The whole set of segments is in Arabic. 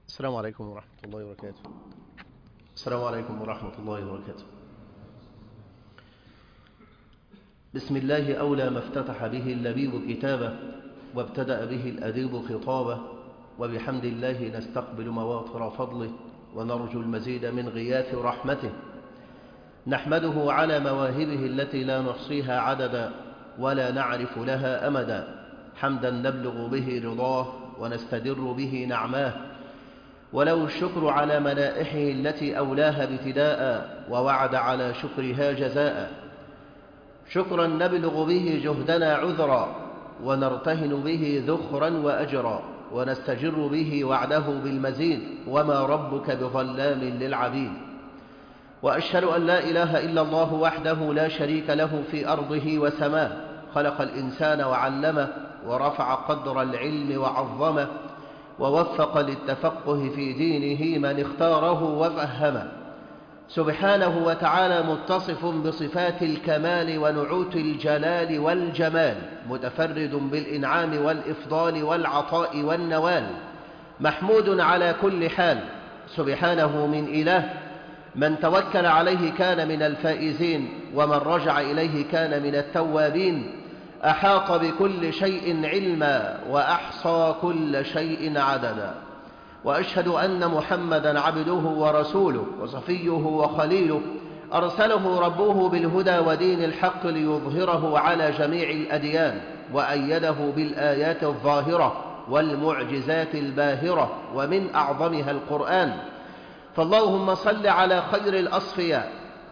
السلام عليكم ورحمة الله وبركاته. السلام عليكم ورحمة الله وبركاته. بسم الله أولى ما افتتح به اللبيب كتابه، وابتدأ به الأديب خطابه، وبحمد الله نستقبل مواطر فضله، ونرجو المزيد من غياث رحمته. نحمده على مواهبه التي لا نحصيها عددا، ولا نعرف لها أمدا، حمدا نبلغ به رضاه ونستدر به نعماه، وله الشكر على منائحه التي أولاها ابتداء، ووعد على شكرها جزاء. شكرا نبلغ به جهدنا عذرا، ونرتهن به ذخرا وأجرا، ونستجر به وعده بالمزيد، وما ربك بظلام للعبيد. وأشهد أن لا إله إلا الله وحده لا شريك له في أرضه وسماه، خلق الإنسان وعلمه، ورفع قدر العلم وعظمه، ووفق للتفقه في دينه من اختاره وفهمه. سبحانه وتعالى متصف بصفات الكمال ونعوت الجلال والجمال، متفرد بالإنعام والإفضال والعطاء والنوال، محمود على كل حال. سبحانه من إله، من توكل عليه كان من الفائزين، ومن رجع إليه كان من التوابين. أحاط بكل شيء علما، وأحصى كل شيء عددا. وأشهد أن محمدا عبده ورسوله، وصفيه وخليله، أرسله ربه بالهدى ودين الحق ليظهره على جميع الأديان، وأيده بالآيات الظاهرة والمعجزات الباهرة، ومن أعظمها القرآن. فاللهم صل على خير الأصفياء،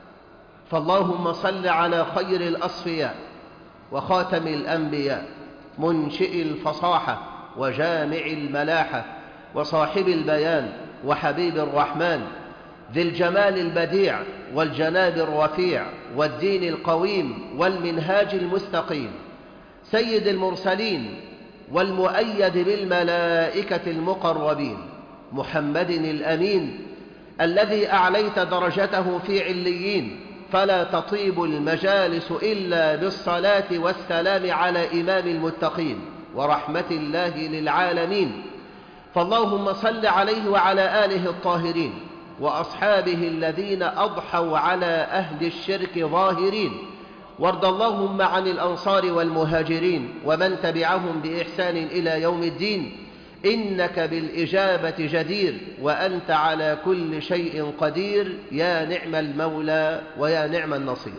فاللهم صل على خير الأصفياء وخاتم الأنبياء، منشئ الفصاحة وجامع الملاحة، وصاحب البيان وحبيب الرحمن، ذي الجمال البديع والجناب الرفيع والدين القويم والمنهاج المستقيم، سيد المرسلين والمؤيد بالملائكة المقربين، محمد الأمين الذي أعليت درجته في عليين، فلا تطيب المجالس إلا بالصلاة والسلام على إمام المتقين ورحمة الله للعالمين. فاللهم صل عليه وعلى آله الطاهرين، وأصحابه الذين أضحوا على أهل الشرك ظاهرين. وارض اللهم عن الأنصار والمهاجرين، ومن تبعهم بإحسان إلى يوم الدين، إنك بالإجابة جدير، وأنت على كل شيء قدير، يا نعم المولى ويا نعم النصير.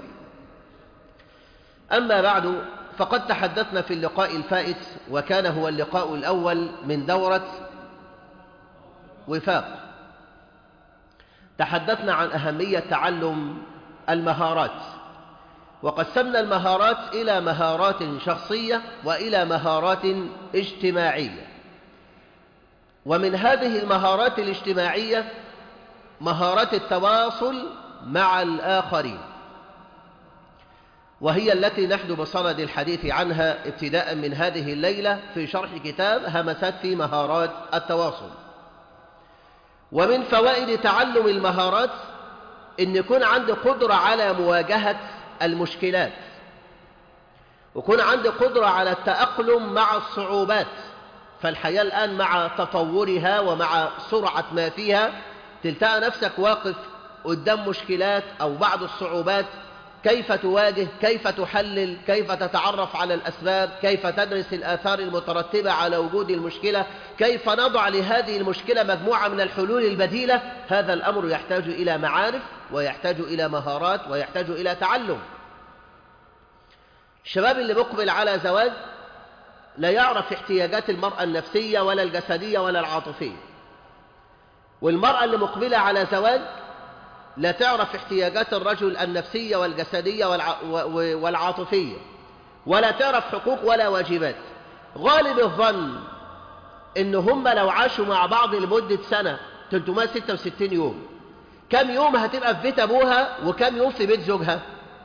أما بعد، فقد تحدثنا في اللقاء الفائت، وكان هو اللقاء الأول من دورة وفاق، تحدثنا عن أهمية تعلم المهارات، وقسمنا المهارات إلى مهارات شخصية وإلى مهارات اجتماعية. ومن هذه المهارات الاجتماعية مهارة التواصل مع الآخرين، وهي التي نحن بصدد الحديث عنها ابتداء من هذه الليلة في شرح كتاب همسات في مهارات التواصل. ومن فوائد تعلم المهارات أن يكون عندي قدرة على مواجهة المشكلات، ويكون عندي قدرة على التأقلم مع الصعوبات. فالحياة الآن مع تطورها ومع سرعة ما فيها، تلتقى نفسك واقف قدام مشكلات أو بعض الصعوبات، كيف تواجه، كيف تحلل، كيف تتعرف على الأسباب، كيف تدرس الآثار المترتبة على وجود المشكلة، كيف نضع لهذه المشكلة مجموعة من الحلول البديلة. هذا الأمر يحتاج إلى معارف، ويحتاج إلى مهارات، ويحتاج إلى تعلم. الشباب اللي مقبل على زواج لا يعرف احتياجات المرأة النفسية ولا الجسدية ولا العاطفية، والمرأة اللي مقبلة على زواج لا تعرف احتياجات الرجل النفسية والجسدية والعاطفية، ولا تعرف حقوق ولا واجبات. غالب الظن إن هم لو عاشوا مع بعض لمدة سنة 366 يوم، كم يوم هتبقى في بيت أبوها وكم يوم في بيت زوجها؟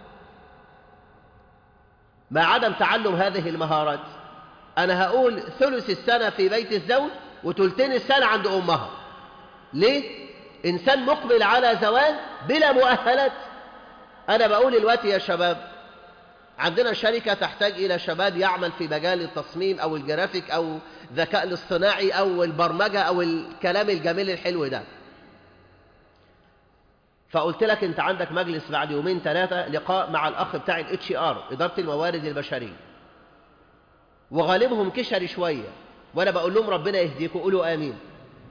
مع عدم تعلم هذه المهارات. أنا هقول ثلث السنة في بيت الزوج وثلثين السنة عند أمها. ليه؟ إنسان مقبل على زواج بلا مؤهلات. أنا بقول دلوقتي يا شباب، عندنا شركة تحتاج إلى شباب يعمل في مجال التصميم أو الجرافيك أو الذكاء الاصطناعي أو البرمجة أو الكلام الجميل الحلو ده. فقلت لك أنت عندك مجلس بعد يومين 3 لقاء مع الأخ بتاع HR إدارة الموارد البشرية، وغالبهم كشري شوية، وأنا بقول لهم ربنا يهديكم، قولوا آمين.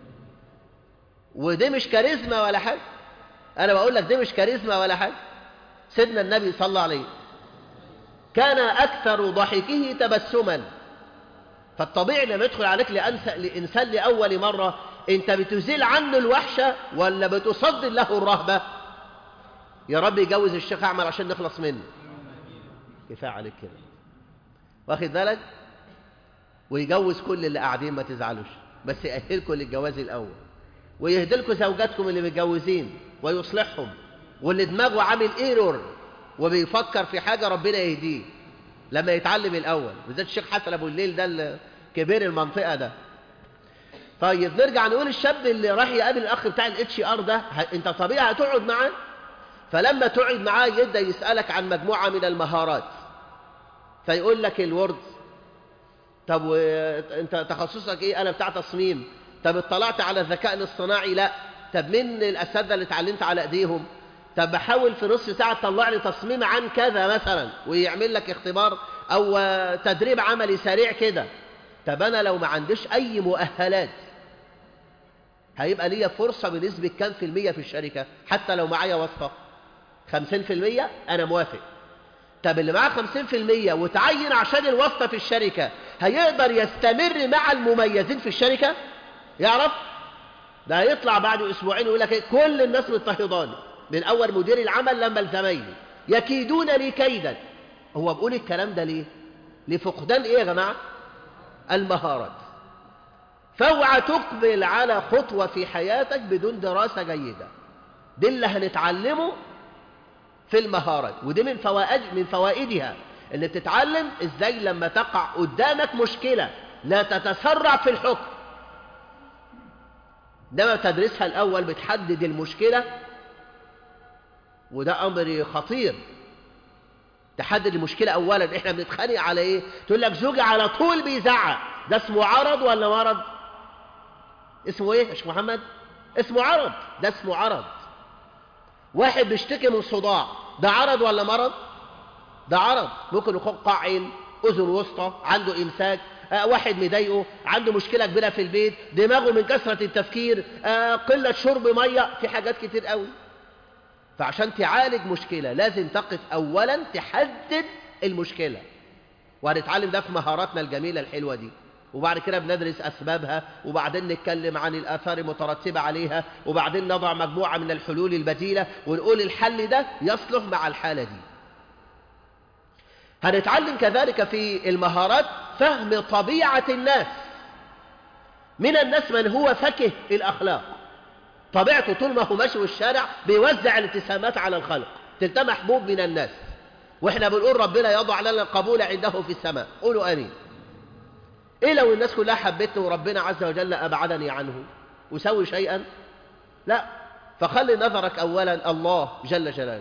ودي مش كاريزما ولا حاجة، أنا بقول لك دي مش كاريزما ولا حاجة. سيدنا النبي صلى الله عليه كان أكثر ضحكه تبسما. فالطبيعي لما يدخل عليك لإنسان لأول مرة، أنت بتزيل عنه الوحشة ولا بتصدر له الرهبة؟ يا رب يجوز الشيخ أعمل عشان نخلص منه. كفاية عليك كده، واخد بالك؟ ويجوز كل اللي قاعدين، ما تزعلوش، بس يأهلكم للجواز الأول، ويهدلكم زوجاتكم اللي متجوزين ويصلحهم، واللي دماغه عامل ايرور وبيفكر في حاجة ربنا يهديه لما يتعلم الأول، بالذات الشيخ حسن أبو الليل ده كبير المنطقة ده. طيب نرجع نقول الشاب اللي راح يقابل الأخ بتاع HR ده، أنت طبيعي هتقعد معاه، فلما تقعد معاه يبدأ يسألك عن مجموعة من المهارات، فيقول لك الوورد، طب وانت تخصصك ايه؟ انا بتاع تصميم. طب اطلعت على الذكاء الاصطناعي؟ لا. طب مين الاساتذه اللي اتعلمت على ايديهم؟ طب بحاول في نص ساعه تطلع لي تصميم عن كذا مثلا، ويعمل لك اختبار او تدريب عملي سريع كده. طب انا لو ما عنديش اي مؤهلات هيبقى ليا فرصه بنسبه كام في المية في الشركه؟ حتى لو معايا واسطه 50% انا موافق. طب اللي معاه 50% وتعين عشان الواسطة في الشركة، هيقدر يستمر مع المميزين في الشركة؟ يعرف؟ ده هيطلع بعد أسبوعين ويقول لك كل الناس مضطهداني، من أول مدير العمل لما الزمايلي يكيدون لي كيدا. هو بيقول الكلام ده ليه؟ لفقدان إيه يا جماعة؟ المهارات. فاوعى تقبل على خطوة في حياتك بدون دراسة جيدة. دي اللي هنتعلمه في المهارات، ودي من فوائدها ان بتتعلم ازاي لما تقع قدامك مشكلة لا تتسرع في الحكم. لما تدرسها الاول بتحدد المشكلة، وده امر خطير. تحدد المشكلة اولا. احنا بنتخانق على ايه؟ تقول لك زوجي على طول بيزعق، ده اسمه عرض ولا مرض؟ اسمه ايه يا شيخ محمد؟ اسمه عرض. ده اسمه عرض. واحد بيشتكي من صداع، ده عرض ولا مرض؟ ده عرض. ممكن يكون قاع عين، اذن وسطى، عنده امساك، واحد مضايقه، عنده مشكله كبيره في البيت، دماغه من كثره التفكير، قله شرب ميه، في حاجات كتير قوي. فعشان تعالج مشكله لازم تقف اولا تحدد المشكله، وهنتعلم ده في مهاراتنا الجميله الحلوه دي. وبعد كده بندرس أسبابها، وبعدين نتكلم عن الآثار المترتبة عليها، وبعدين نضع مجموعة من الحلول البديلة ونقول الحل ده يصلح مع الحالة دي. هنتعلم كذلك في المهارات فهم طبيعة الناس. من الناس من هو فكه الأخلاق، طبيعته طول ما هو ماشي في الشارع بيوزع الابتسامات على الخلق، تلقى محبوب من الناس. واحنا بنقول ربنا يضع لنا القبول عنده في السماء، قولوا آمين. إيه لو الناس كلها حبتني وربنا عز وجل أبعدني عنه؟ وسوي شيئا؟ لا. فخلي نظرك أولا الله جل جلاله.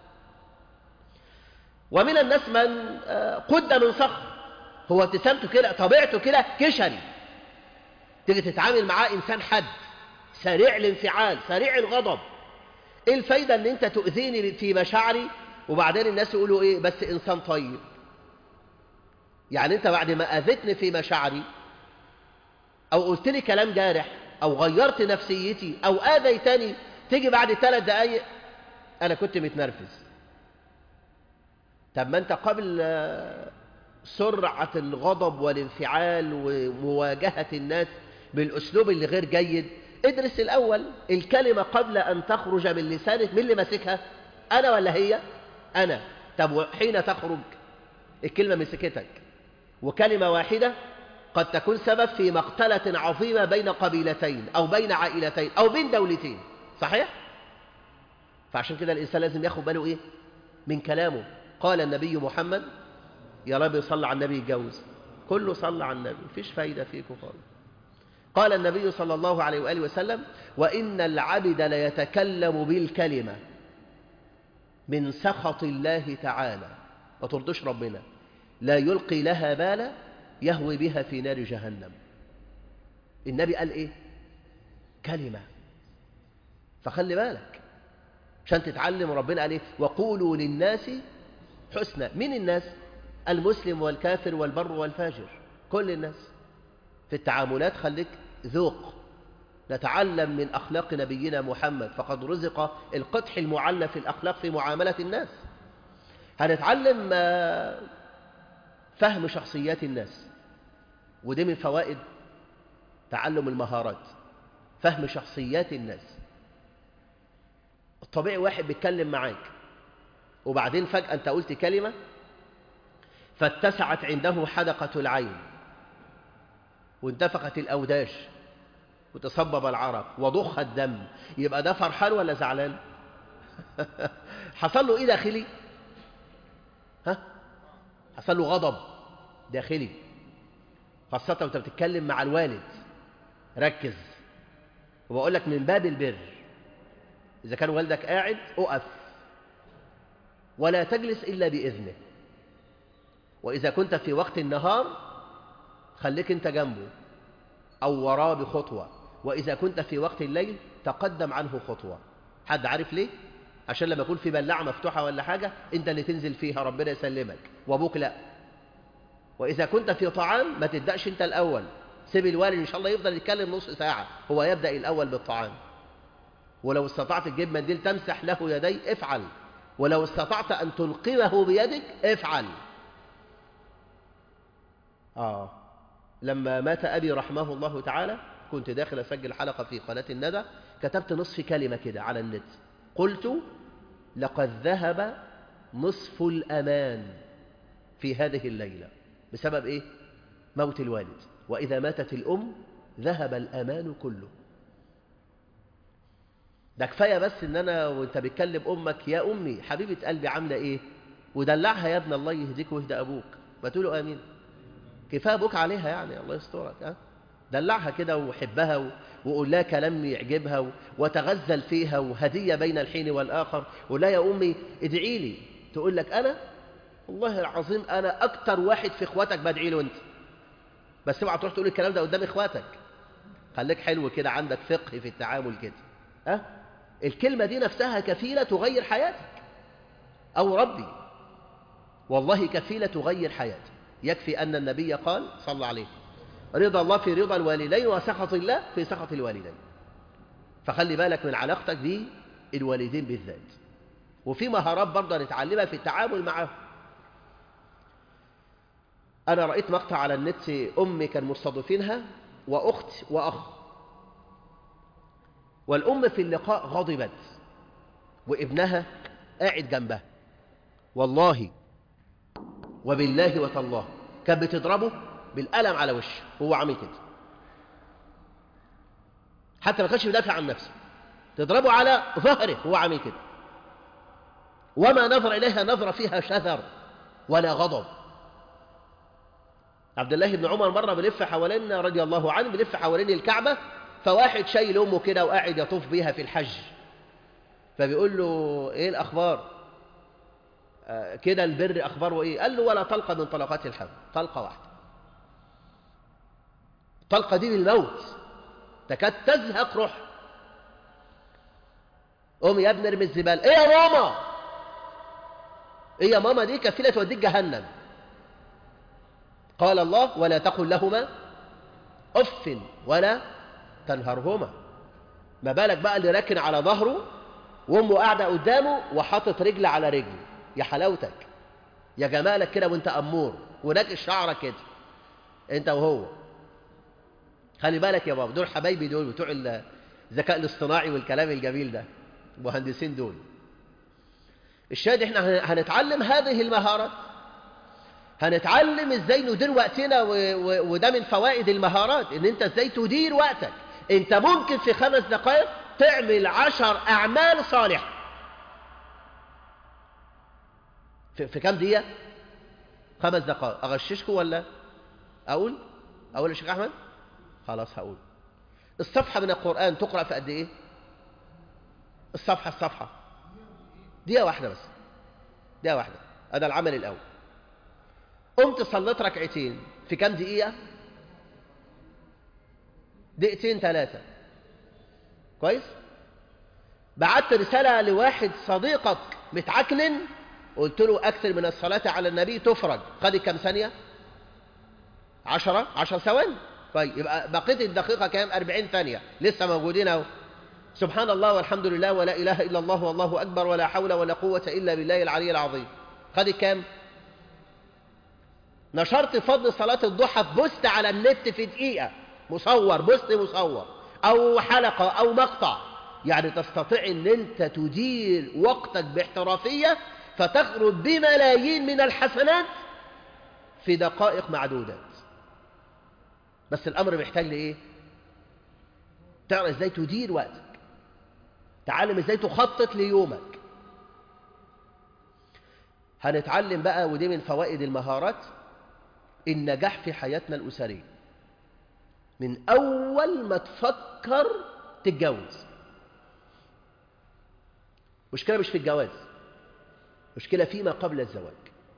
ومن الناس من قد من صخر، هو ابتسامته كده، طبيعته كده كشري، تيجي تتعامل معاه إنسان حد، سريع الانفعال، سريع الغضب. إيه الفايدة أن أنت تؤذيني في مشاعري وبعدين الناس يقولوا إيه بس إنسان طيب؟ يعني أنت بعد ما أذيتني في مشاعري أو قلت لي كلام جارح أو غيرت نفسيتي أو آذيتني، تيجي بعد 3 دقايق أنا كنت متنرفز. طب ما أنت قبل سرعة الغضب والانفعال ومواجهة الناس بالأسلوب اللي غير جيد، ادرس الأول الكلمة قبل أن تخرج من لسانك. مين اللي ماسكها؟ أنا ولا هي؟ أنا. طب حين تخرج الكلمة مسكتك، وكلمة واحدة قد تكون سبب في مقتلة عظيمة بين قبيلتين أو بين عائلتين أو بين دولتين، صحيح؟ فعشان كده الإنسان لازم ياخد باله إيه؟ من كلامه. قال النبي محمد، يا رب صلى على النبي يتجوز، كله صلى على النبي، مفيش فايدة فيكم خالص. قال النبي صلى الله عليه وآله وسلم: وإن العبد ليتكلم بالكلمة من سخط الله تعالى ما ترضيش ربنا، لا يلقي لها بالا يهوي بها في نار جهنم. النبي قال إيه؟ كلمة. فخلي بالك عشان تتعلم. ربنا قال إيه؟ وقولوا للناس حسنى. مين الناس؟ المسلم والكافر والبر والفاجر، كل الناس. في التعاملات خليك ذوق. نتعلم من أخلاق نبينا محمد، فقد رزق القدح المعلى في الأخلاق في معاملة الناس. هنتعلم فهم شخصيات الناس، ودي من فوائد تعلم المهارات، فهم شخصيات الناس. الطبيعي واحد بيتكلم معاك وبعدين فجأة أنت قلت كلمة فاتسعت عنده حدقة العين وانتفخت الأوداج وتصبب العرق وضخ الدم، يبقى ده فرحان ولا زعلان؟ حصل له إيه داخلي؟ حصل له غضب داخلي، خاصة وانت بتتكلم مع الوالد. ركز، وبقول لك من باب البر، إذا كان والدك قاعد أقف ولا تجلس إلا بإذنه، وإذا كنت في وقت النهار خليك أنت جنبه أو وراه بخطوة، وإذا كنت في وقت الليل تقدم عنه خطوة. حد عارف ليه؟ عشان لما يكون في بلاعة مفتوحة ولا حاجة أنت اللي تنزل فيها، ربنا يسلمك، وأبوك لا. وإذا كنت في طعام ما تبدأش أنت الأول، سيب الوالد إن شاء الله يفضل يتكلم نص ساعة، هو يبدأ الأول بالطعام. ولو استطعت تجيب منديل تمسح له يديه افعل، ولو استطعت أن تلقمه بيدك افعل. لما مات أبي رحمه الله تعالى كنت داخل أسجل حلقة في قناة الندى، كتبت نصف كلمة كده على النت، قلت لقد ذهب نصف الأمان في هذه الليلة. بسبب إيه؟ موت الوالد. وإذا ماتت الأم ذهب الأمان كله. ده كفاية بس إن أنا وإنت بتكلم أمك يا أمي حبيبة قلبي عاملة إيه، ودلعها يا ابن الله يهديك ويهدى أبوك، ما تقولوا آمين. كفاية أبوك عليها يعني، الله يسترك. دلعها كده وحبها وقول لها كلام يعجبها وتغزل فيها وهدية بين الحين والآخر. ولا يا أمي ادعي لي، تقول لك أنا والله العظيم أنا أكتر واحد في إخواتك بدعي له أنت، بس اوعى تروح تقول الكلام ده قدام إخواتك. خليك حلو كده، عندك فقه في التعامل كده. الكلمة دي نفسها كفيلة تغير حياتك، أو ربي والله كفيلة تغير حياتك. يكفي أن النبي قال صلى عليه رضا الله في رضا الوالدين وسخط الله في سخط الوالدين. فخلي بالك من علاقتك بالوالدين بالذات. وفي مهارات برضه نتعلمها في التعامل معهم. أنا رأيت مقطع على النت، أم كان مستضيفينها وأخت وأخ، والأم في اللقاء غضبت وابنها قاعد جنبها، والله وبالله وتالله كانت بتضربه بالقلم على وشه، هو عامل كده، حتى ما كانش بيدافع عن نفسه، تضربه على ظهره هو عامل كده، وما نظر إليها نظر فيها شذر ولا غضب. عبد الله بن عمر مرة بلف حوالين رضي الله عنه، بلف حوالين الكعبة، فواحد شايل أمه كده وقاعد يطوف بيها في الحج، فبيقول له إيه الأخبار؟ كده البر أخباره إيه؟ قال له ولا طلقة من طلقات الحب، طلقة واحدة، الطلقة دي بالموت، تكاد تزهق روح. قوم يا ابني ارمي الزبالة. إيه يا ماما؟ إيه يا ماما دي كفيلة توديك جهنم. قال الله ولا تقل لهما أف ولا تنهرهما. ما بالك بقى اللي راكن على ظهره وامه قاعده قدامه وحاطط رجل على رجل. يا حلاوتك يا جمالك كده وانت امور وناكش شعرك كده انت وهو. خلي بالك يا بابا، دول حبايبي، دول بتوع الذكاء الاصطناعي والكلام الجميل ده، المهندسين دول. الشاهد احنا هنتعلم هذه المهارات، هنتعلم ازاي ندير وقتنا، وده من فوائد المهارات، ان انت ازاي تدير وقتك. انت ممكن في 5 دقائق تعمل 10 اعمال صالحة. في كام دقيقة؟ 5 دقائق. اغششكم ولا اقول يا شيخ احمد؟ خلاص هقول. الصفحة من القرآن تقرأ في قد ايه؟ الصفحة دقيقة واحدة بس، دقيقة واحدة. هذا العمل الأول. قمت صليت ركعتين في كام دقيقة؟ دقيقتين 3. كويس؟ بعت رسالة لواحد صديقك متعكنن، قلت له أكثر من الصلاة على النبي تفرج. خدت كام ثانية؟ 10 ثواني. طيب يبقى بقيت الدقيقة كام؟ 40 ثانية لسه موجودين اهو. سبحان الله والحمد لله ولا إله إلا الله والله أكبر ولا حول ولا قوة إلا بالله العلي العظيم. خدت كام؟ نشرت فضل صلاة الضحى في بوست على النت في دقيقة، مصور، بوست مصور أو حلقة أو مقطع. يعني تستطيع أن أنت تدير وقتك باحترافية فتخرج بملايين من الحسنات في دقائق معدودات. بس الأمر محتاج لإيه؟ تعرف إزاي تدير وقتك، تعلم إزاي تخطط ليومك. هنتعلم بقى، ودي من فوائد المهارات، النجاح في حياتنا الأسرية من أول ما تفكر تتجوز. مشكلة مش في الجواز، مشكلة فيما قبل الزواج.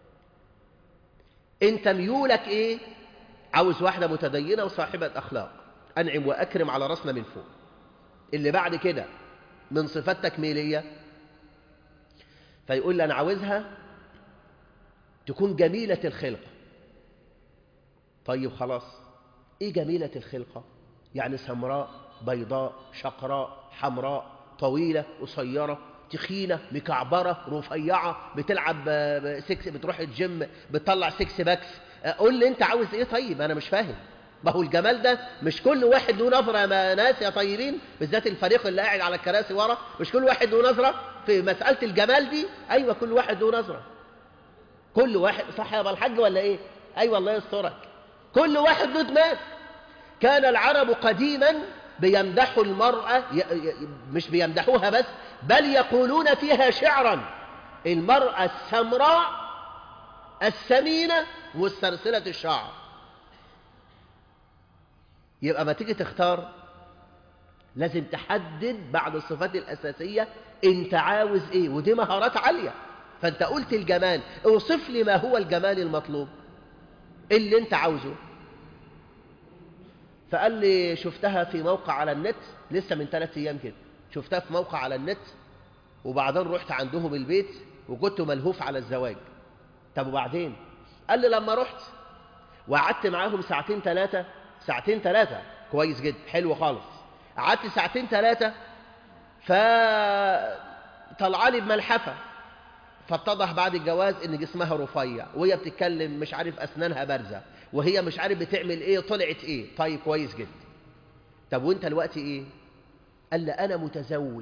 انت ميولك ايه؟ عاوز واحدة متدينة وصاحبة أخلاق، أنعم وأكرم على رأسنا من فوق. اللي بعد كده من صفات تكميلية، فيقول لي أنا عاوزها تكون جميلة الخلقة. طيب خلاص، إيه جميلة الخلقة؟ يعني سمراء، بيضاء، شقراء، حمراء، طويلة، قصيرة، تخينة، مكعبرة، رفيعة، بتلعب سكس، بتروح الجيم، بتطلع 6 باكس. قول لي انت عاوز ايه؟ طيب انا مش فاهم. ما هو الجمال ده مش كل واحد له نظرة يا ناس يا طيبين، بالذات الفريق اللي قاعد على الكراسي ورا، مش كل واحد له نظرة في مسألة الجمال دي. ايوه كل واحد له نظرة، كل واحد. صح يا ابو الحاج ولا ايه؟ ايوه الله يسترك. كل واحد له دماغ. كان العرب قديما بيمدحوا المرأة، مش بيمدحوها بس، بل يقولون فيها شعرا: المرأة السمراء السمينة مسترسلة الشعر. يبقى ما تيجي تختار لازم تحدد بعد الصفات الأساسية انت عاوز ايه، ودي مهارات عالية. فانت قلت الجمال، اوصف لي ما هو الجمال المطلوب اللي انت عاوزه. فقال لي شفتها في موقع على النت لسه من 3 أيام كده، شفتها في موقع على النت، وبعدين رحت عندهم البيت وكنت ملهوف على الزواج. طب وبعدين؟ قال لي لما رحت وقعدت معاهم 2 3 كويس جدا، حلو خالص. قعدت 2 3 فطلعالي بملحفة، فاتضح بعد الجواز ان جسمها رفيع، وهي بتتكلم مش عارف اسنانها بارزة، وهي مش عارف بتعمل ايه، طلعت ايه. طيب كويس جدا. طب وانت دلوقتي ايه؟ قال لي انا متزوج.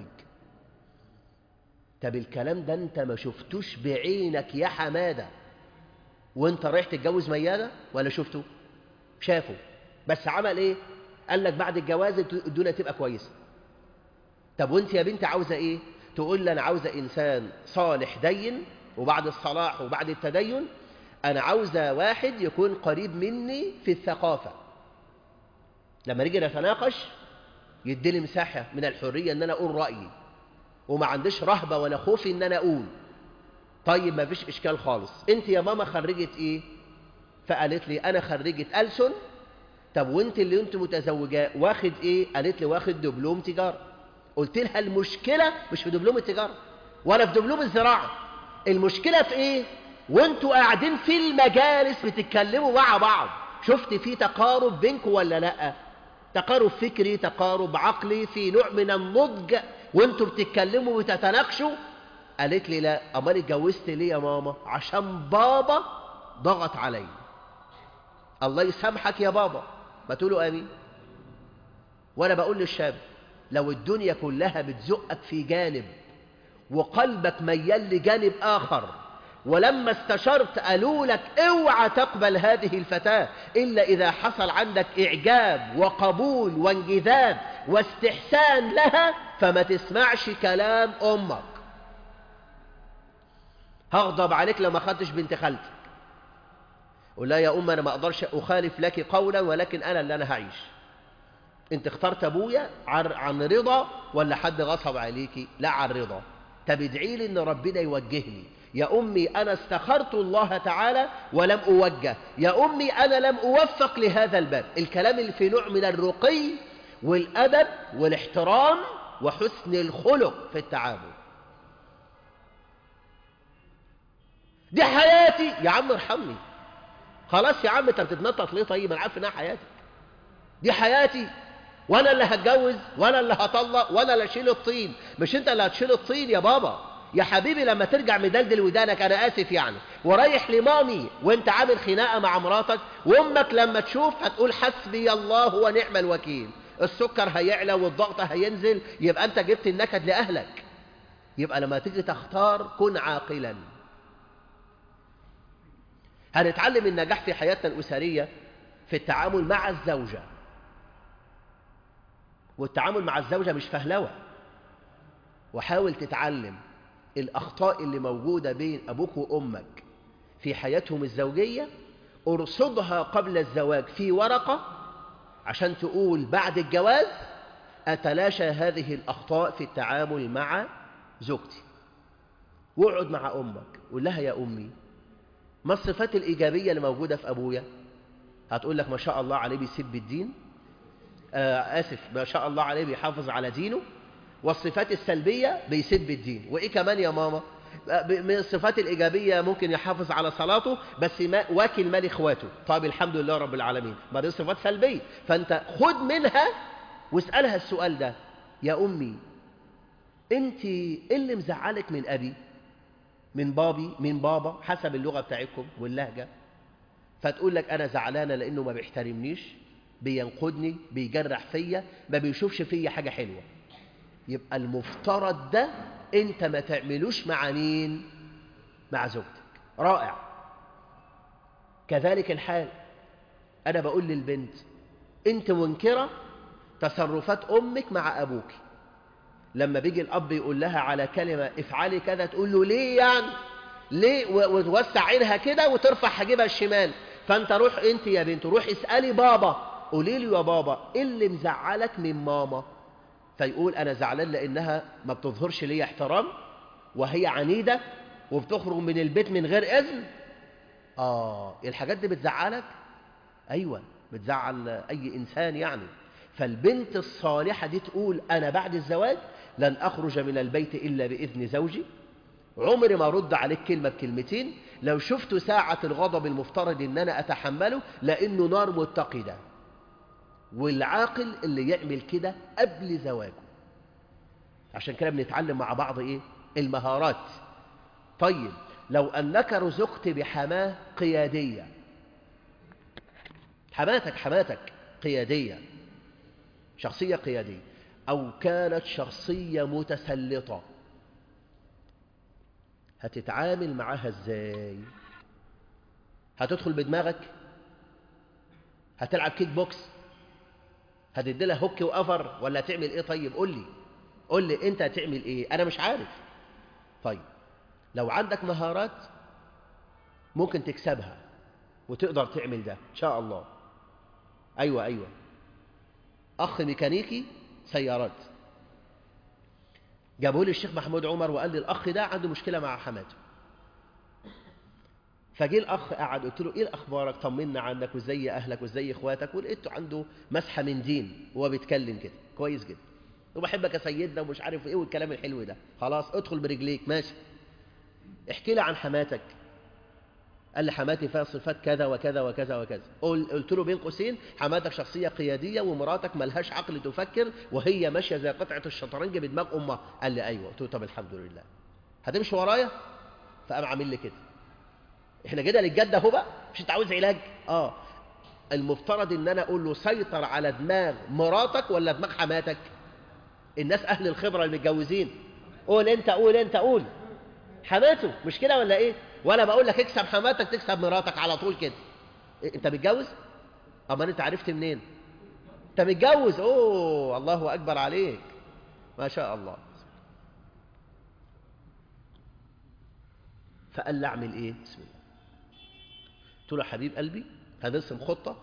طب الكلام ده انت ما شفتوش بعينك يا حمادة وانت رايح تتجوز ميادة ولا شفته؟ شافه، بس عمل ايه؟ قال لك بعد الجواز الدنيا تبقى كويسة. طب وانت يا بنت عاوزة ايه؟ تقول لي انا عاوزة انسان صالح دين، وبعد الصلاح وبعد التدين انا عاوزة واحد يكون قريب مني في الثقافة، لما نيجي نتناقش يديني مساحة من الحرية ان انا اقول رأيي، وما عنديش رهبة ولا خوف ان انا اقول. طيب ما فيش اشكال خالص. انت يا ماما خرجت ايه؟ فقالت لي انا خرجت ألسن. طب وانت اللي انت متزوجاه واخد ايه؟ قالت لي واخد دبلوم تجارة. قلت لها المشكلة مش في دبلوم التجارة ولا في دبلوم الزراعة، المشكلة في ايه؟ وانتوا قاعدين في المجالس بتتكلموا مع بعض، شفت في تقارب بينكم ولا لا؟ تقارب فكري، تقارب عقلي، في نوع من النضج وانتوا بتتكلموا وتتناقشوا. قالت لي لا. امال اتجوزت ليه يا ماما؟ عشان بابا ضغط علي. الله يسامحك يا بابا، ما تقولوا امين. وانا بقول للشاب لو الدنيا كلها بتزقك في جانب وقلبك ميال لجانب آخر، ولما استشرت قالوا لك اوعى تقبل هذه الفتاة إلا إذا حصل عندك إعجاب وقبول وانجذاب واستحسان لها، فما تسمعش كلام أمك. هغضب عليك لو ما خدتش بنت خالتك. قول لها يا أم أنا ما أقدرش أخالف لك قولا، ولكن أنا اللي أنا هعيش. أنت اخترت أبويا عن رضا ولا حد غصب عليكي؟ لا عن رضا. طب ادعي لي إن ربنا يوجهني، يا أمي أنا استخرت الله تعالى ولم أوجه، يا أمي أنا لم أوفق لهذا الباب. الكلام اللي في نوع من الرقي والأدب والاحترام وحسن الخلق في التعامل. دي حياتي يا عم ارحمني، خلاص يا عم انت بتتنطط ليه؟ طيب انا عارف انها حياتك، دي حياتي، وانا اللي هتجوز وانا اللي هطلق وانا اللي اشيل الطين، مش انت اللي هتشيل الطين يا بابا. يا حبيبي لما ترجع مدلدل ودانك، انا اسف يعني، ورايح لمامي وانت عامل خناقه مع مراتك، وامك لما تشوف هتقول حسبي الله ونعم الوكيل، السكر هيعلى والضغط هينزل، يبقى انت جبت النكد لاهلك. يبقى لما تيجي تختار كن عاقلا. هنتعلم النجاح في حياتنا الأسرية في التعامل مع الزوجة. والتعامل مع الزوجة مش فهلوة، وحاول تتعلم الأخطاء اللي موجودة بين أبوك وأمك في حياتهم الزوجية، ارصدها قبل الزواج في ورقة عشان تقول بعد الجواز أتلاشى هذه الأخطاء في التعامل مع زوجتي. واقعد مع أمك قول لها يا أمي ما الصفات الإيجابية اللي موجودة في أبويا؟ هتقول لك ما شاء الله عليه بيسب الدين، ما شاء الله عليه بيحافظ على دينه، والصفات السلبية بيسب الدين. وإيه كمان يا ماما؟ من الصفات الإيجابية ممكن يحافظ على صلاته بس واكل مال إخواته. طيب الحمد لله رب العالمين، ما دي صفات سلبية، فأنت خد منها واسألها السؤال ده، يا أمي أنت إيه اللي مزعلك من أبي؟ من بابي؟ من بابا؟ حسب اللغة بتاعتكم واللهجة. فتقول لك أنا زعلانة لأنه ما بيحترمنيش، بينقدني، بيجرح فيا، ما بيشوفش فيا حاجة حلوة. يبقى المفترض ده أنت ما تعملوش مع مين؟ مع زوجتك. رائع. كذلك الحال أنا بقول للبنت أنت منكرة تصرفات أمك مع أبوك. لما بيجي الأب يقول لها على كلمة افعلي كذا تقول له ليه يعني؟ ليه؟ وتوسع عينها كده وترفع حاجبها الشمال. فأنت روح أنت يا بنت روح اسألي بابا، قولي له يا بابا إيه اللي مزعلك من ماما؟ فيقول أنا زعلان لأنها ما بتظهرش لي احترام، وهي عنيدة، وبتخرج من البيت من غير إذن. الحاجات دي بتزعلك؟ أيوة بتزعل أي إنسان يعني. فالبنت الصالحة دي تقول أنا بعد الزواج لن أخرج من البيت إلا بإذن زوجي، عمري ما أرد عليك كلمة بكلمتين، لو شفت ساعة الغضب المفترض إن أنا أتحمله لأنه نار متقدة. والعاقل اللي يعمل كده قبل زواجه. عشان كده بنتعلم مع بعض إيه؟ المهارات. طيب لو أنك رزقت بحماة قيادية، حماتك قيادية، شخصية قيادية، أو كانت شخصية متسلطة، هتتعامل معها إزاي؟ هتدخل بدماغك؟ هتلعب كيك بوكس؟ هتدي لها هوك وأفر؟ ولا هتعمل إيه؟ طيب قول لي أنت هتعمل إيه؟ أنا مش عارف. طيب لو عندك مهارات ممكن تكسبها وتقدر تعمل ده إن شاء الله. أيوة أخ ميكانيكي سيارات جابوا لي الشيخ محمود عمر وقال لي الأخ ده عنده مشكلة مع حماته. فجي الأخ قعد قلت له إيه أخبارك؟ طمنا عنك وإزاي أهلك وإزاي إخواتك. ولقيته عنده مسحة من دين وهو بيتكلم كده كويس جدا، وبحبك يا سيدنا ومش عارف إيه والكلام الحلو ده. خلاص ادخل برجليك ماشي، احكي لي عن حماتك. قال لي حماتي فيها صفات كذا وكذا وكذا وكذا. قلت له بين قوسين حماتك شخصية قيادية ومراتك ملهاش عقل تفكر وهي ماشية زي قطعة الشطرنج بدماغ أمها. قال لي أيوة. قلت له طب الحمد لله، هتمشي ورايا؟ فقام عامل لي كده. احنا كده للجد اهو بقى، مش انت عاوز علاج؟ المفترض ان انا اقول له سيطر على دماغ مراتك ولا دماغ حماتك. الناس اهل الخبرة المتجوزين قول انت حماته، مش كده ولا ايه؟ ولا بقول لك اكسب حماتك تكسب مراتك على طول كده. انت متجوز؟ اما انت عرفت منين؟ انت متجوز. الله اكبر عليك، ما شاء الله. فقال لي اعمل ايه؟ بسم الله. قلت له حبيب قلبي هنرسم خطة.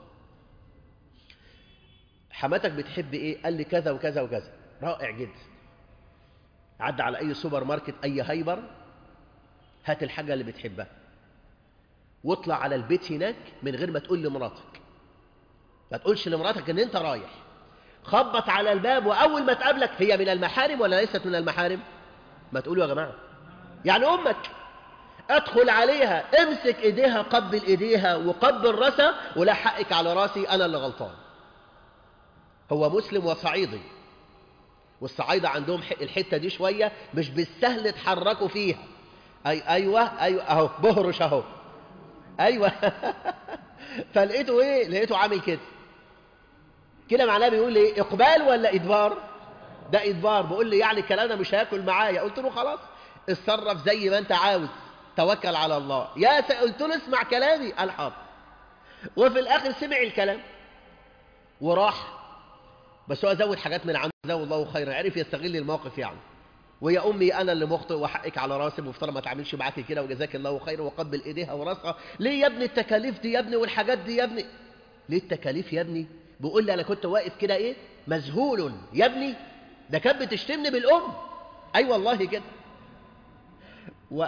حماتك بتحب ايه؟ قال لي كذا وكذا وكذا. رائع جدا. عدى على اي سوبر ماركت، اي هايبر، هات الحاجة اللي بتحبها واطلع على البيت هناك من غير ما تقول لمراتك، ما تقولش لمراتك ان انت رايح. خبط على الباب، واول ما تقابلك هي من المحارم ولا ليست من المحارم؟ ما تقولوا يا جماعة، يعني امك. ادخل عليها، امسك ايديها، قبل ايديها وقبل راسها، ولا حقك على راسي، انا اللي غلطان. هو مسلم وصعيدي، والصعايدة عندهم الحتة دي شوية مش بالسهل تحركوا فيها. ايوه اهو بهرش اهو، ايوه. فلقيته ايه؟ لقيته عامل كده كده، معناه بيقول ايه؟ اقبال ولا ادبار؟ ده ادبار. بيقول لي يعني الكلام ده مش هياكل معايا. قلت له خلاص اتصرف زي ما انت عاوز، توكل على الله. قلت له اسمع كلامي، قال حاضر. وفي الاخر سمع الكلام وراح، بس هو زود حاجات من عنده، جزاه الله خيرا، عرف يستغل الموقف يعني. ويا امي انا اللي مخطئ وحقك على راسي، مفترض ما تعملش معاكي كده، وجزاك الله خيرا، وقبل ايديها وراسها. ليه يا ابني التكاليف دي يا ابني والحاجات دي يا ابني؟ ليه التكاليف يا ابني؟ بيقول لي انا كنت واقف كده ايه مذهول يا ابني، ده كانت بتشتمني بالام. اي والله كده. و...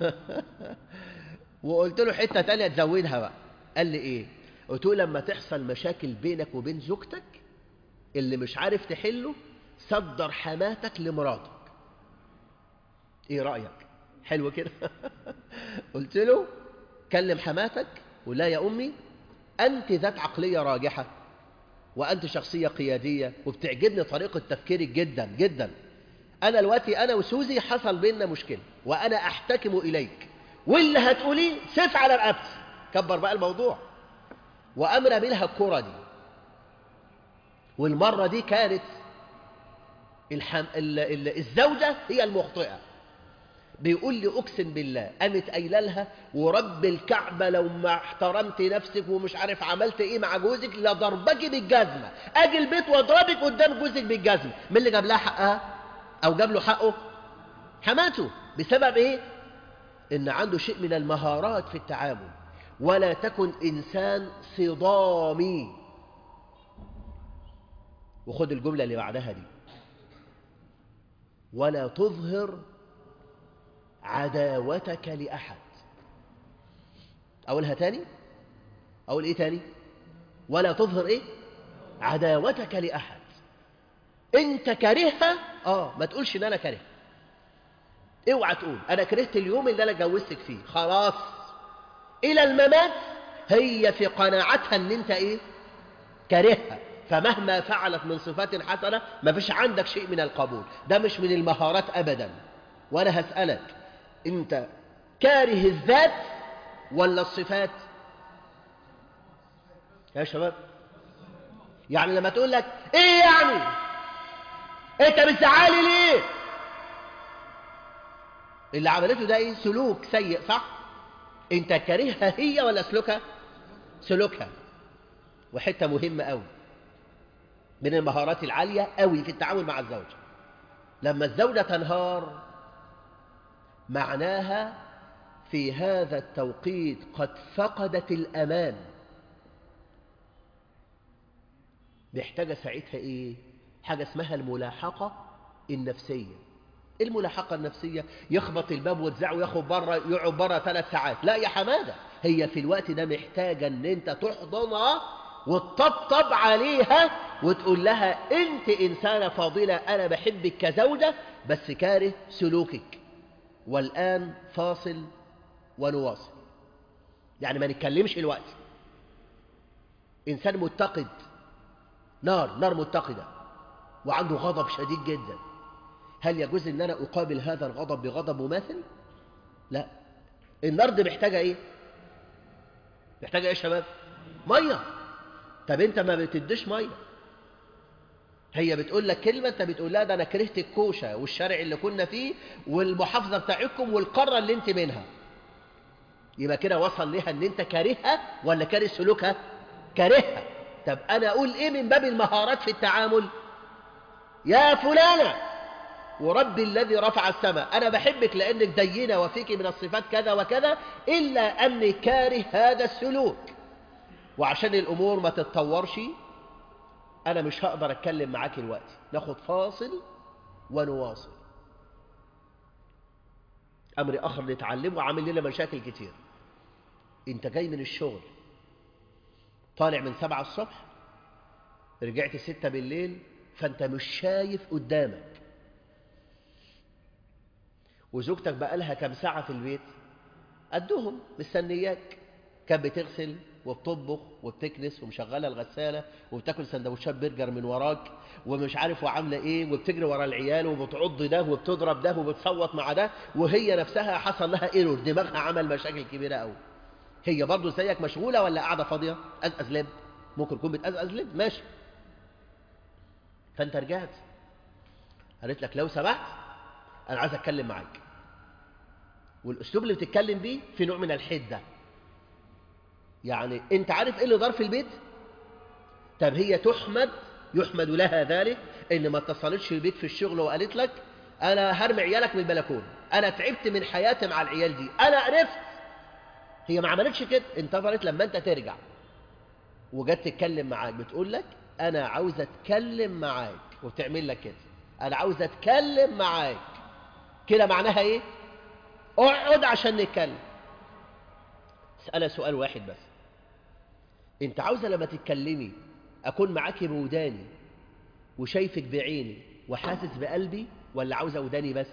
وقلت له حته تانية تزودها بقى. قال لي ايه؟ قلت له لما تحصل مشاكل بينك وبين زوجتك اللي مش عارف تحله، صدر حماتك لمراتك. ايه رأيك؟ حلو كده. قلت له كلم حماتك ولا يا أمي، أنت ذات عقلية راجحة، وأنت شخصية قيادية، وبتعجبني طريقة تفكيرك جدا جدا. أنا دلوقتي أنا وسوزي حصل بيننا مشكلة، وأنا أحتكم إليك، واللي هتقوليه سيف على رقبتي. كبر بقى الموضوع. وأمر منها الكرة دي، والمرة دي كانت الزوجة هي المخطئة. بيقول لي اقسم بالله قامت قايله لها ورب الكعبه لو ما احترمت نفسك ومش عارف عملت ايه مع جوزك لضربك بالجزمه، اجي البيت واضربك قدام جوزك بالجزمه. مين اللي جاب لها حقها او جاب له حقه؟ حماته. بسبب ايه؟ ان عنده شيء من المهارات في التعامل. ولا تكن انسان صدامي. وخد الجمله اللي بعدها دي، ولا تظهر عداوتك لأحد. أقولها تاني؟ أقول إيه تاني؟ ولا تظهر إيه؟ عداوتك لأحد. أنت كارهها، ما تقولش إن أنا كاره. اوعى تقول أنا كرهت اليوم اللي أنا جوزتك فيه، خلاص إلى الممات هي في قناعتها إن أنت إيه؟ كارهها. فمهما فعلت من صفات حسنة ما فيش عندك شيء من القبول. ده مش من المهارات أبدا. وأنا هسألك، أنت كاره الذات ولا الصفات يا شباب؟ يعني لما تقول لك ايه يعني انت بتزعلي ليه، اللي عملته ده ايه؟ سلوك سيء، صح؟ انت كارهها هي ولا سلوكها؟ سلوكها. وحته مهمه قوي من المهارات العاليه قوي في التعامل مع الزوج، لما الزوجه تنهار معناها في هذا التوقيت قد فقدت الأمان. محتاجة ساعتها إيه؟ حاجة اسمها الملاحقة النفسية. الملاحقة النفسية يخبط الباب وتزعه وياخد بره، يقعد بره 3 ساعات. لا يا حمادة، هي في الوقت ده محتاجة ان انت تحضنها وتطبطب عليها وتقول لها انت انسانة فاضلة، انا بحبك كزوجة بس كاره سلوكك، والآن فاصل ونواصل. يعني ما نتكلمش الوقت. إنسان متقد، نار متقدة وعنده غضب شديد جدا، هل يجوز ان انا اقابل هذا الغضب بغضب مماثل؟ لا. النار دي محتاجة ايه؟ محتاجة ايه يا شباب؟ مية. طب انت ما بتديش مية، هي بتقول لك كلمة انت بتقول لها ده انا كرهت الكوشة والشارع اللي كنا فيه والمحافظة بتاعتكم والقارة اللي انت منها. يبقى كده وصل لها ان انت كارهها ولا كاره سلوكها؟ كارهها. طب انا اقول ايه من باب المهارات في التعامل؟ يا فلانة ورب الذي رفع السماء، أنا بحبك لأنك دينة وفيك من الصفات كذا وكذا، إلا أني كاره هذا السلوك، وعشان الأمور ما تتطورش أنا مش هقدر أتكلم معاك الوقت، ناخد فاصل ونواصل. أمر آخر نتعلمه وعامل لنا مشاكل كتير. أنت جاي من الشغل، طالع من 7 الصبح، رجعت 6 بالليل، فأنت مش شايف قدامك، وزوجتك بقالها كام ساعة في البيت قدهم مستنياك، كانت بتغسل وبتطبخ وبتكنس ومشغله الغساله وبتاكل سندوتشات برجر من وراك ومش عارف وعامله ايه، وبتجري ورا العيال وبتعض ده وبتضرب ده وبتصوت مع ده، وهي نفسها حصل لها ايرور، دماغها عمل مشاكل كبيره قوي. هي برضه زيك مشغوله ولا قاعده فاضيه؟ ازقز لب، ممكن تكون بتأزأز لب، ماشي. فانت رجعت قالت لك لو سمحت انا عايز اتكلم معاك، والاسلوب اللي بتتكلم بيه في نوع من الحده. يعني انت عارف ايه اللي دار في البيت؟ طب هي يحمد لها ذلك ان ما اتصلتش البيت في الشغل وقالت لك انا هرمي عيالك من البلكونه، انا تعبت من حياتي مع العيال دي، انا عرفت. هي ما عملتش كده، انتظرت لما انت ترجع وجت تتكلم معاك، بتقول لك انا عاوزه اتكلم معاك، وبتعمل لك كده، انا عاوزه اتكلم معاك. كده معناها ايه؟ اقعد عشان نتكلم. اسالها سؤال واحد بس، انت عاوزه لما تتكلمي اكون معاكي بوداني وشايفك بعيني وحاسس بقلبي، ولا عاوزه وداني بس؟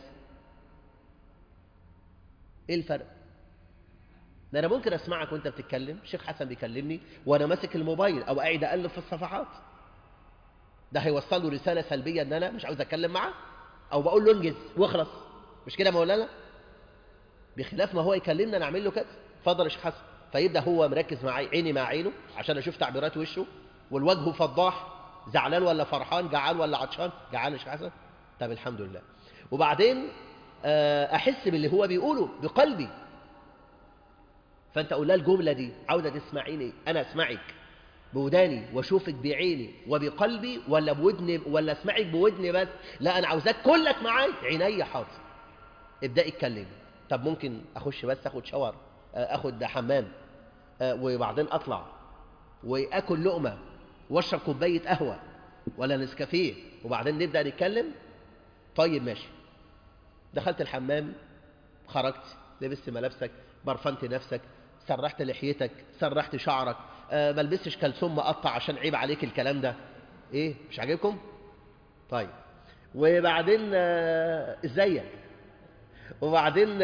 ايه الفرق؟ ده انا ممكن اسمعك وانت بتتكلم، الشيخ حسن بيكلمني وانا ماسك الموبايل او قاعد اقلب في الصفحات، ده هيوصل له رساله سلبيه ان انا مش عاوز اتكلم معاه، او بقول له انجز واخلص، مش كده يا مولانا؟ بخلاف ما هو يكلمنا انا اعمل له كده، اتفضل يا شيخ حسن، فيبدا هو مركز معايا، عيني مع عينه عشان اشوف تعبيرات وشه، والوجه فضاح، زعلان ولا فرحان، جعان ولا عطشان، جعان يا شيخ حسن، طب الحمد لله. وبعدين احس باللي هو بيقوله بقلبي، فانت اقول لها الجمله دي عاوزه تسمعيني انا اسمعك بوداني واشوفك بعيني وبقلبي، ولا بودني، ولا اسمعك بودني بس؟ لا انا عاوزاك كلك معايا، عيني حاضر. ابدأي اتكلمي. طب ممكن اخش بس اخد شاور، اخد حمام، وبعدين اطلع واكل لقمه واشرب كوبايه قهوه ولا نسكافيه وبعدين نبدا نتكلم؟ طيب ماشي. دخلت الحمام، خرجت، لبست ملابسك، برفنت نفسك، سرحت لحيتك، سرحت شعرك، ما لبستش كلثوم مقطع عشان عيب عليك الكلام ده، ايه مش عاجبكم؟ طيب. وبعدين ازيك، وبعدين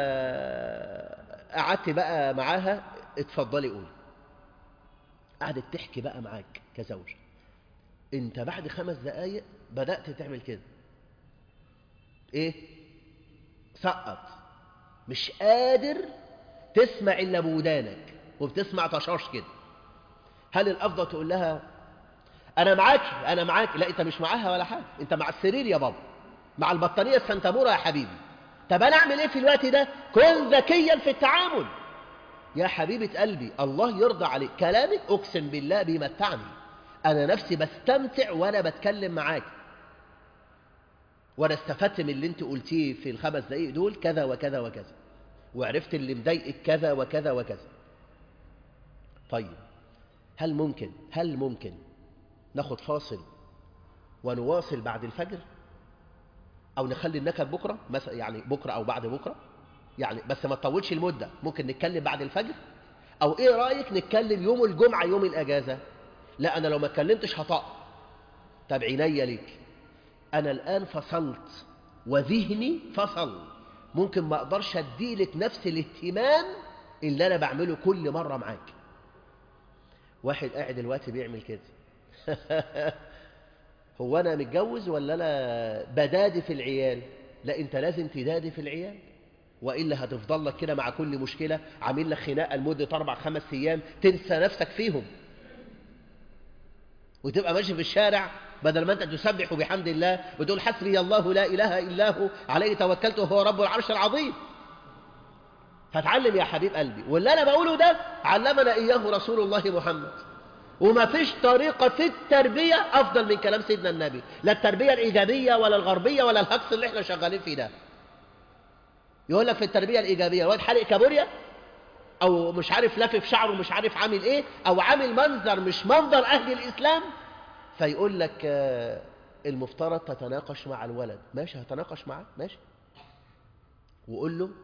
قعدت بقى معاها، اتفضلي قولي، قعدت تحكي بقى معاك كزوجة. انت بعد 5 دقايق بدأت تعمل كده، ايه؟ سقط، مش قادر تسمع الا بودانك وبتسمع طشاش كده. هل الافضل تقول لها انا معاك انا معاك؟ لا، انت مش معاها ولا حاجه، انت مع السرير يا بابا، مع البطانيه السنتاموره يا حبيبي. طب انا اعمل ايه في الوقت ده؟ كن ذكيا في التعامل يا حبيبه قلبي، الله يرضى عليك. كلامك اقسم بالله بيمتعني، انا نفسي بستمتع وانا بتكلم معاك، وانا استفدت من اللي انت قلتيه في ال5 دقايق دول كذا وكذا وكذا، وعرفت اللي مضايقك كذا وكذا وكذا. طيب، هل ممكن ناخد فاصل ونواصل بعد الفجر، او نخلي النكد بكره مثلا، يعني بكره او بعد بكره، يعني بس ما تطولش المده، ممكن نتكلم بعد الفجر، او ايه رايك نتكلم يوم الجمعه يوم الاجازه؟ لا انا لو ما اتكلمتش هطق. طب عينيا ليك، انا الان فصلت وذهني فصل، ممكن ما اقدرش اديلك نفس الاهتمام اللي انا بعمله كل مره معاك. واحد قاعد دلوقتي بيعمل كده هو انا متجوز ولا انا بدادي في العيال؟ لا، انت لازم تدادي في العيال، والا هتفضل لك كده مع كل مشكله عامل لك خناقه لمده 4-5 ايام تنسى نفسك فيهم، وتبقى ماشي في الشارع بدل ما انت تسبح بحمد الله وتقول حسبي الله لا اله الا هو عليه توكلت وهو رب العرش العظيم. فتعلم يا حبيب قلبي، واللي انا بقوله ده علمنا اياه رسول الله محمد، وما فيش طريقة في التربية أفضل من كلام سيدنا النبي، لا التربية الإيجابية ولا الغربية ولا الهكس اللي احنا شغالين فيه ده. يقول لك في التربية الإيجابية الواد حالق كابوريا، أو مش عارف لافف شعره، مش عارف عامل إيه، أو عامل منظر مش منظر أهل الإسلام، فيقول لك المفترض تتناقش مع الولد. ماشي، هتناقش معاه، ماشي، وقول له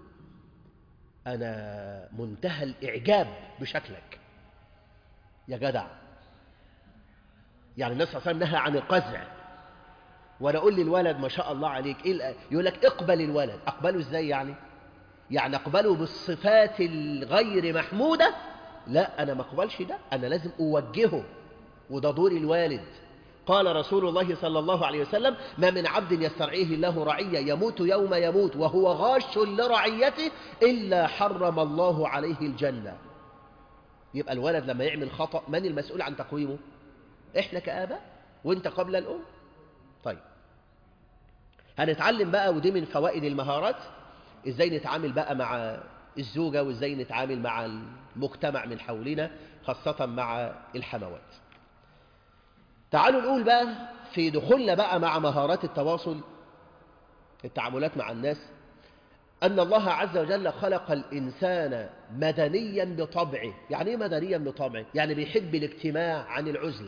أنا منتهى الإعجاب بشكلك يا جدع. يعني النبي صلى الله عليه وسلم نهى عن القزع، وأنا أقول للولد ما شاء الله عليك، يقول لك اقبل الولد. أقبله إزاي يعني؟ يعني أقبله بالصفات الغير محمودة؟ لا، أنا ما أقبلش ده، أنا لازم أوجهه، وده دور الوالد. قال رسول الله صلى الله عليه وسلم: ما من عبد يسترعيه الله رعية يموت يوم يموت وهو غاش لرعيته إلا حرم الله عليه الجنة. يبقى الولد لما يعمل خطأ من المسؤول عن تقويمه؟ إحنا كآباء، وإنت قبل الأم. طيب، هنتعلم بقى، ودي من فوائد المهارات، إزاي نتعامل بقى مع الزوجة، وإزاي نتعامل مع المجتمع من حولنا، خاصة مع الحموات. تعالوا نقول بقى في دخولنا بقى مع مهارات التواصل، التعاملات مع الناس، أن الله عز وجل خلق الإنسان مدنيا بطبعه. يعني إيه مدنيا بطبعه؟ يعني بيحب الاجتماع عن العزلة.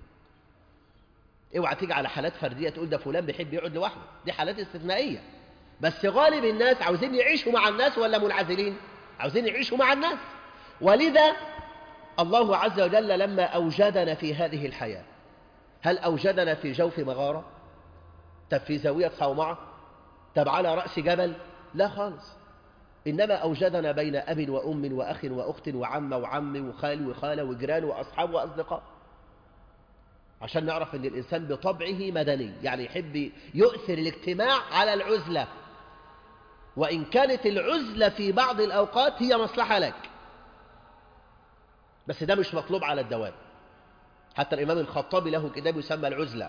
اوعى تيجي على حالات فردية تقول ده فلان بيحب يقعد لوحده، دي حالات استثنائية. بس غالب الناس عاوزين يعيشوا مع الناس ولا منعزلين؟ عاوزين يعيشوا مع الناس. ولذا الله عز وجل لما أوجدنا في هذه الحياة، هل أوجدنا في جوف مغارة؟ طب في زاوية صومعة؟ طب على رأس جبل؟ لا خالص. إنما أوجدنا بين أب وأم وأخ وأخت وعم وعم وخال وخالة وجيران وأصحاب وأصدقاء، عشان نعرف أن الإنسان بطبعه مدني، يعني يحب يؤثر الاجتماع على العزلة، وإن كانت العزلة في بعض الأوقات هي مصلحة لك، بس ده مش مطلوب على الدوام. حتى الإمام الخطابي له كتاب يسمى العزلة.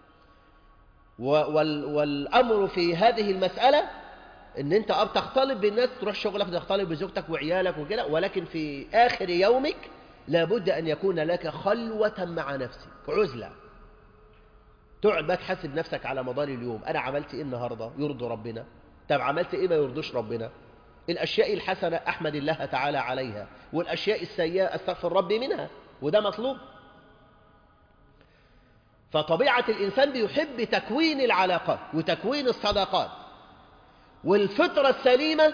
والأمر في هذه المسألة إن أنت بتختلط بالناس، تروح شغلك تختلط بزوجتك وعيالك وكده، ولكن في آخر يومك لابد أن يكون لك خلوة مع نفسك، عزلة. تقعد بقى تحاسب نفسك على مدار اليوم، أنا عملت إيه النهاردة يرضي ربنا؟ طب عملت إيه ما يرضيش ربنا؟ الأشياء الحسنة أحمد الله تعالى عليها، والأشياء السيئة أستغفر ربي منها، وده مطلوب. فطبيعة الإنسان بيحب تكوين العلاقات وتكوين الصداقات، والفطرة السليمة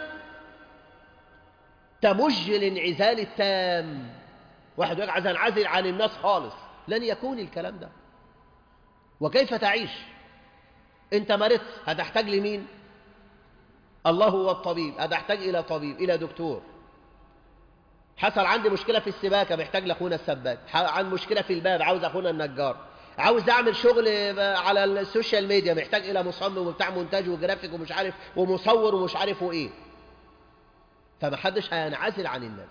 تمج الانعزال التام. واحد يقول عايز انعزل عن الناس خالص، لن يكون الكلام ده. وكيف تعيش؟ انت مرضت هتحتاج لمين؟ الله هو الطبيب، هتحتاج إلى طبيب، إلى دكتور. حصل عندي مشكلة في السباكة، محتاج لأخونا السباك. عن مشكلة في الباب، عاوز أخونا النجار. عاوز أعمل شغل على السوشيال ميديا، محتاج إلى مصمم وبتاع مونتاج وجرافيك ومش عارف ومصور ومش عارف وإيه. فمحدش هينعزل عن الناس.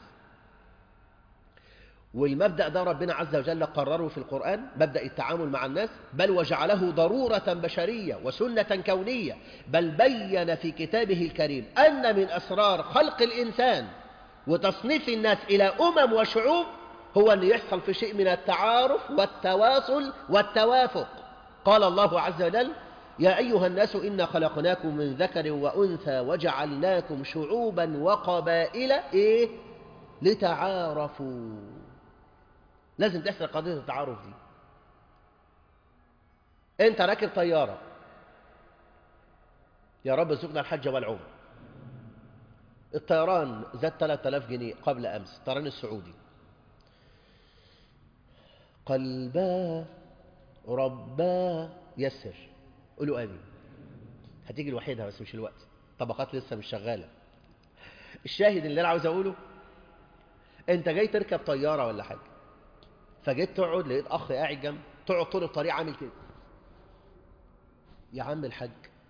والمبدأ ده ربنا عز وجل قرره في القرآن، مبدأ التعامل مع الناس، بل وجعله ضرورة بشرية وسنة كونية. بل بين في كتابه الكريم أن من أسرار خلق الإنسان وتصنيف الناس إلى أمم وشعوب هو أن يحصل في شيء من التعارف والتواصل والتوافق. قال الله عز وجل: يا أيها الناس إنا خلقناكم من ذكر وأنثى وجعلناكم شعوبا وقبائل لتعارفوا. لازم تحصل قضية التعارف دي. أنت راكب طيارة، يا رب ارزقنا الحج والعمرة، الطيران زاد 3000 جنيه قبل أمس، الطيران السعودي. قلبا ربا يسر، قولوا آمين. هتيجي لوحدها بس مش الوقت، طبقات لسه مش شغالة. الشاهد اللي أنا عاوز أقوله، أنت جاي تركب طيارة ولا حاجة، فجيت تقعد لقيت أخ قاعد جنب، تقعد طول الطريق عامل كده: يا عم الحاج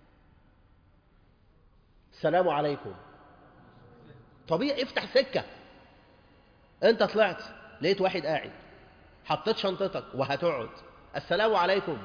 السلام عليكم. طبيعي افتح سكة. أنت طلعت لقيت واحد قاعد، حطيت شنطتك وهتقعد، السلام عليكم.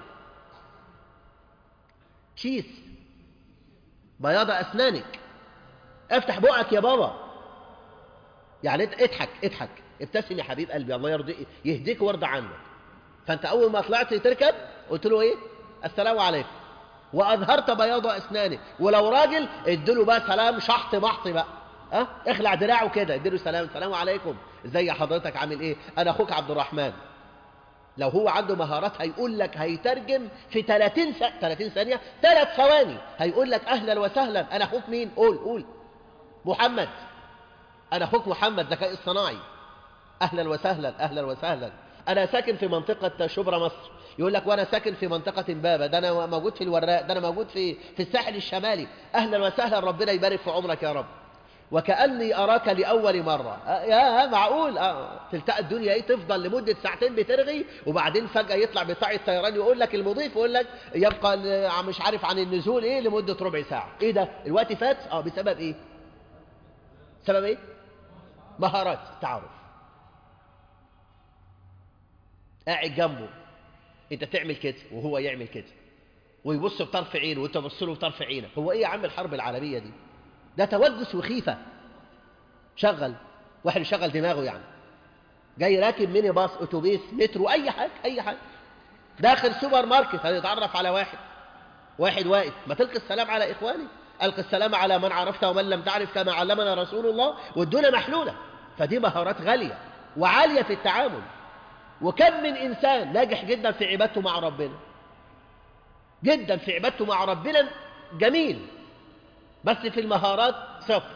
كيس بياض أسنانك، افتح بقك يا بابا. يعني اضحك ابتسم يا حبيب قلبي، الله يرضي يهديك ويرضى عنك. فأنت أول ما طلعت تركب قلت له إيه؟ السلام عليكم، وأظهرت بياض أسنانك. ولو راجل اديله بقى سلام شحط محط بقى، اخلع دراعه كده اديله سلام: السلام عليكم، ازي حضرتك، عامل ايه، انا اخوك عبد الرحمن. لو هو عنده مهارات هيقول لك، هيترجم في 30 ثانية 3 ثواني، هيقول لك أهلا وسهلا أنا أخوك مين؟ قول محمد، أنا أخوك محمد ذكاء اصطناعي، أهلا وسهلا أهلا وسهلا. أنا ساكن في منطقة شبرا مصر، يقول لك وأنا ساكن في منطقة إمبابة، ده أنا موجود في الوراق، ده أنا موجود في الساحل الشمالي، أهلا وسهلا ربنا يبارك في عمرك يا رب، وكأني أراك لأول مرة. يا معقول تلتقى الدنيا إيه؟ تفضل لمدة ساعتين بترغي، وبعدين فجأة يطلع بتاع الطيران يقول لك المضيف يقول لك يبقى مش عارف عن النزول إيه لمدة ربع ساعة. إيه ده؟ الوقت فات؟ بسبب إيه؟ سبب إيه؟ مهارات تعارف. قاعد جنبه، انت تعمل كده وهو يعمل كده، ويبص بطرف عينه وانت تبص له بطرف عينك. هو ايه يا عم الحرب العالميه دي؟ ده توجس وخيفه. شغل واحد يشغل دماغه يعني، جاي راكب ميني باص اتوبيس مترو اي حاجه، داخل سوبر ماركت هيتعرف على واحد واقف، ما تلقي السلام على اخواني، القي السلام على من عرفت ومن لم تعرف كما علمنا رسول الله، والدنيا محلوله. فدي مهارات غاليه وعاليه في التعامل. وكم من إنسان ناجح جدا في عبادته مع ربنا، جدا في عبادته مع ربنا جميل، بس في المهارات صفر،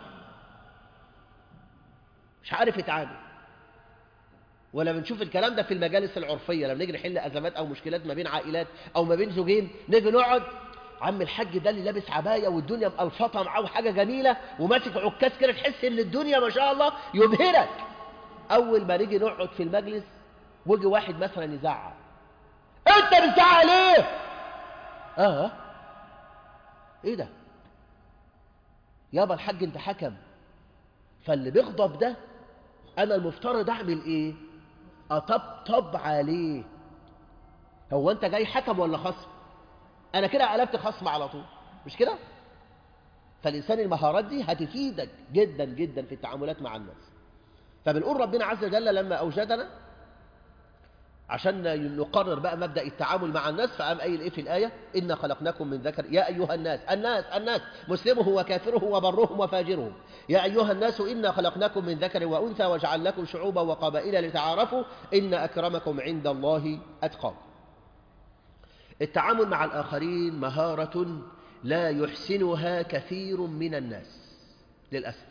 مش عارف يتعامل. ولا بنشوف الكلام ده في المجالس العرفية، لما نيجي نحل أزمات أو مشكلات ما بين عائلات أو ما بين زوجين، نيجي نقعد، عم الحاج ده اللي لابس عباية والدنيا مقلفطة معاه حاجة جميلة وماسك عكاز كده، تحس إن الدنيا ما شاء الله يبهرك. أول ما نيجي نقعد في المجلس ويجي واحد مثلا يزعق، انت بتزعق ليه؟ ايه ده يابا الحاج انت حكم. فاللي بيغضب ده انا المفترض اعمل ايه؟ اطبطب عليه. هو انت جاي حكم ولا خصم؟ انا كده قلبت خصم على طول، مش كده؟ فالانسان المهارات دي هتفيدك جدا جدا في التعاملات مع الناس. فبنقول ربنا عز وجل لما اوجدنا عشان نقرر بقى مبدأ التعامل مع الناس، فقام قايل ايه في الآية؟ إنا خلقناكم من ذكر، يا أيها الناس مسلمه وكافره وبرهم وفاجرهم، يا أيها الناس إنا خلقناكم من ذكر وأنثى وجعلناكم شعوبا وقبائل لتعارفوا إن أكرمكم عند الله أتقاكم. التعامل مع الآخرين مهارة لا يحسنها كثير من الناس للأسف.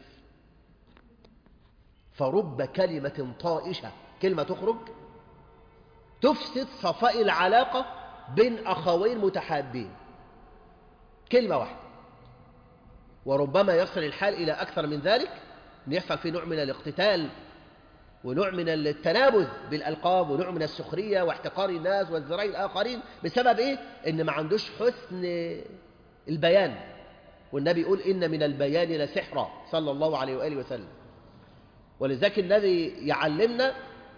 فرب كلمة طائشة، كلمة تخرج تفسد صفاء العلاقة بين أخوين متحابين، كلمة واحدة. وربما يصل الحال إلى أكثر من ذلك، أن يحصل فيه نوع من الاقتتال ونوع من التنابذ بالألقاب ونوع من السخرية واحتقار الناس وازدراء الآخرين. بسبب إيه؟ إن ما عندوش حسن البيان. والنبي يقول إن من البيان لسحرا صلى الله عليه وآله وسلم. ولذلك النبي يعلمنا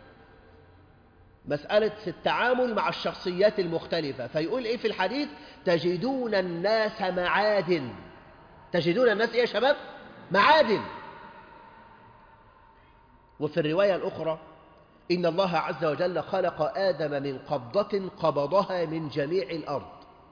مسألة التعامل مع الشخصيات المختلفة، فيقول إيه في الحديث؟ تجدون الناس معادن. تجدون الناس إيه يا شباب؟ معادن. وفي الرواية الأخرى إن الله عز وجل خلق آدم من قبضة قبضها من جميع الأرض،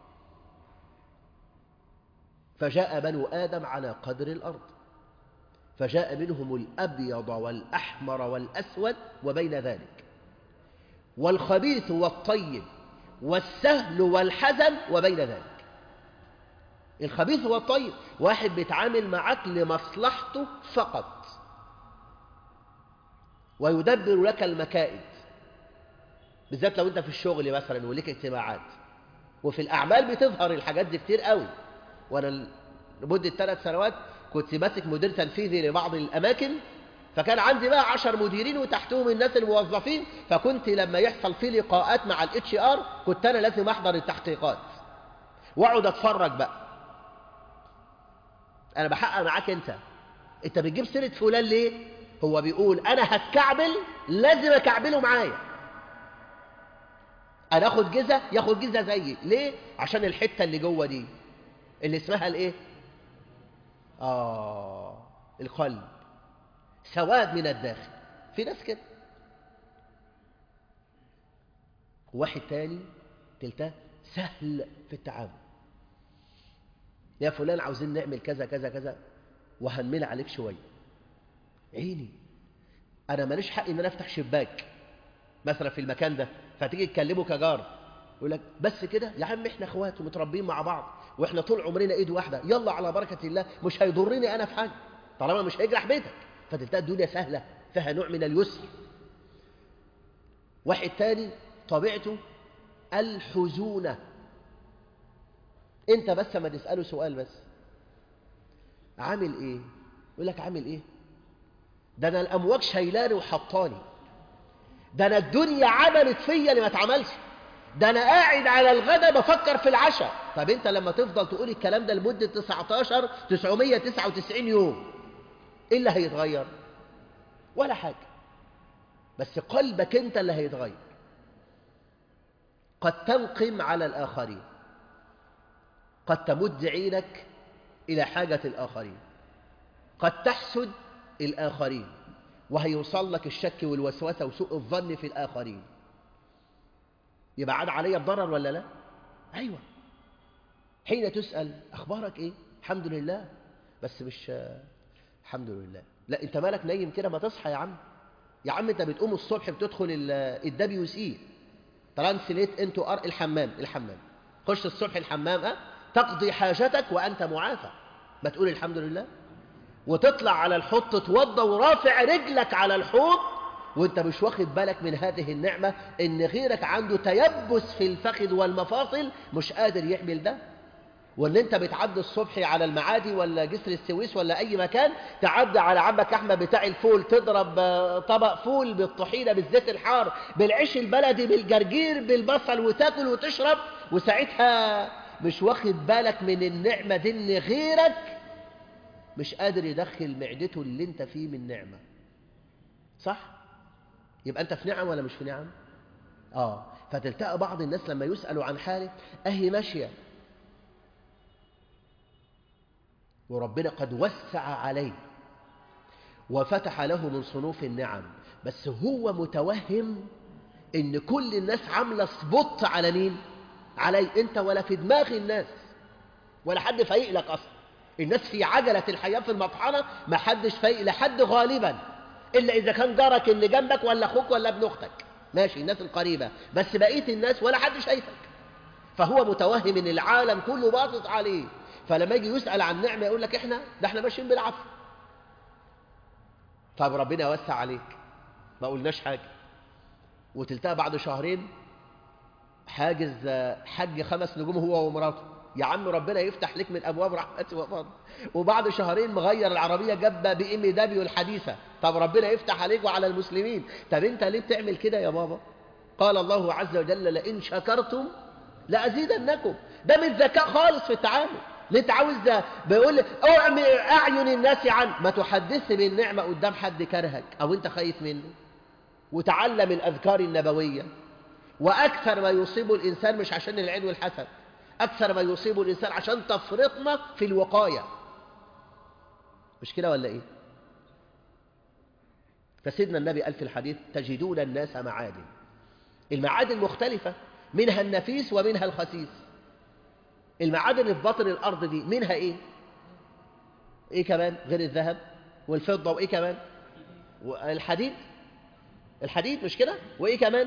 فجاء بنو آدم على قدر الأرض، فجاء منهم الأبيض والأحمر والأسود وبين ذلك، والخبيث والطيب والسهل والحزن وبين ذلك. الخبيث والطيب واحد بيتعامل معك لمصلحته فقط ويدبر لك المكائد، بالذات لو انت في الشغل مثلا وليك اجتماعات، وفي الأعمال بتظهر الحاجات دي كتير قوي. وانا لمدة 3 سنوات كنت ماسك مدير تنفيذي لبعض الأماكن، فكان عندي بقى 10 مديرين وتحتهم الناس الموظفين، فكنت لما يحصل في لقاءات مع الHR كنت أنا لازم أحضر التحقيقات وأقعد أتفرج بقى. أنا بحقق معاك أنت بتجيب سيرة فلان ليه؟ هو بيقول أنا هتكعبل لازم أكعبله معايا، أنا أخد جزء ياخد جزء زيي. ليه؟ عشان الحتة اللي جوه دي اللي اسمها الإيه؟ القلب، سواد من الداخل. في ناس كده. واحد تاني تلتاه سهل في التعامل، يا فلان عاوزين نعمل كذا كذا كذا وهنمل عليك شوية. عيني، أنا ماليش حق إن أنا أفتح شباك مثلا في المكان ده، فتيجي تكلمه كجار يقول لك بس كده يا عم، احنا اخوات ومتربيين مع بعض واحنا طول عمرنا ايد واحده، يلا على بركه الله، مش هيضرني انا في حاجه طالما مش هيجرح بيتك. فتلتقى الدنيا سهله، فيها نوع من اليسر. واحد تاني طبيعته الحزونة، انت بس ما تسأله سؤال بس، عامل ايه؟ يقول لك عامل ايه؟ ده انا الامواج شايلاني وحطاني، ده انا الدنيا عملت فيا اللي ما اتعملش، ده انا قاعد على الغدا بفكر في العشاء. طب انت لما تفضل تقول الكلام ده لمدة 999 يوم، ايه اللي هيتغير؟ ولا حاجة، بس قلبك انت اللي هيتغير. قد تنقم على الآخرين، قد تمد عينك إلى حاجة الآخرين، قد تحسد الآخرين، وهيوصل لك الشك والوسوسة وسوء الظن في الآخرين. يبقى عاد علي الضرر ولا لا؟ أيوة. حين تسأل أخبارك إيه؟ الحمد لله، بس مش الحمد لله. لا، أنت مالك نايم كده؟ ما تصحى يا عم. يا عم أنت بتقوم الصبح بتدخل الWC ترانسليت انتو ار الحمام، خش الصبح الحمام تقضي حاجتك وأنت معافى، ما تقول الحمد لله. وتطلع على الحوض تتوضى ورافع رجلك على الحوض وانت مش واخد بالك من هذه النعمة، ان غيرك عنده تيبس في الفخذ والمفاصل مش قادر يحمل ده. وان انت بتعدي الصبح على المعادي ولا جسر السويس ولا اي مكان، تعدي على عمك احمد بتاع الفول، تضرب طبق فول بالطحينة بالزيت الحار بالعيش البلدي بالجرجير بالبصل وتاكل وتشرب، وساعتها مش واخد بالك من النعمة دي ان غيرك مش قادر يدخل معدته اللي انت فيه من نعمة. صح؟ يبقى انت في نعم ولا مش في نعم؟ فتلتقى بعض الناس لما يسألوا عن حاله اهي ماشية وربنا قد وسع عليه وفتح له من صنوف النعم، بس هو متوهم ان كل الناس عاملة سبوت على مين؟ علي انت، ولا في دماغ الناس، ولا حد فايق لك اصلا. الناس في عجلة الحياة في المطحنة، ما حدش فايق لحد غالبا، إلا إذا كان جارك اللي جنبك ولا أخوك ولا ابن أختك، ماشي الناس القريبة، بس بقية الناس ولا حد شايفك. فهو متوهم إن العالم كله باطط عليه، فلما يجي يسأل عن نعمة يقول لك احنا ماشيين بالعافية. طب ربنا وسع عليك، ما قلناش حاجة، وتلتقى بعد شهرين حاجز حج 5 نجوم هو ومراته. يا عم ربنا يفتح لك من أبواب رحمته وفضله. وبعد شهرين مغير العربية، جاب BMW الحديثة. طب ربنا يفتح عليك وعلى المسلمين. طب انت ليه بتعمل كده يا بابا؟ قال الله عز وجل لئن شكرتم لأزيدنكم. ده مش ذكاء خالص في التعامل. اللي انت عاوز ده بيقول لك أعين الناس عنه، ما تحدث بالنعمة قدام حد كرهك أو انت خايف منه. وتعلم الأذكار النبوية. وأكثر ما يصيب الإنسان مش عشان العين والحسد، أكثر ما يصيب الإنسان عشان تفرطنا في الوقاية. مش كده ولا إيه؟ فسيدنا النبي قال في الحديث تجدون الناس معادن. المعادن مختلفة، منها النفيس ومنها الخسيس. المعادن اللي في باطن الأرض دي منها إيه؟ إيه كمان غير الذهب والفضة؟ وإيه كمان؟ الحديد. الحديد مش كده؟ وإيه كمان؟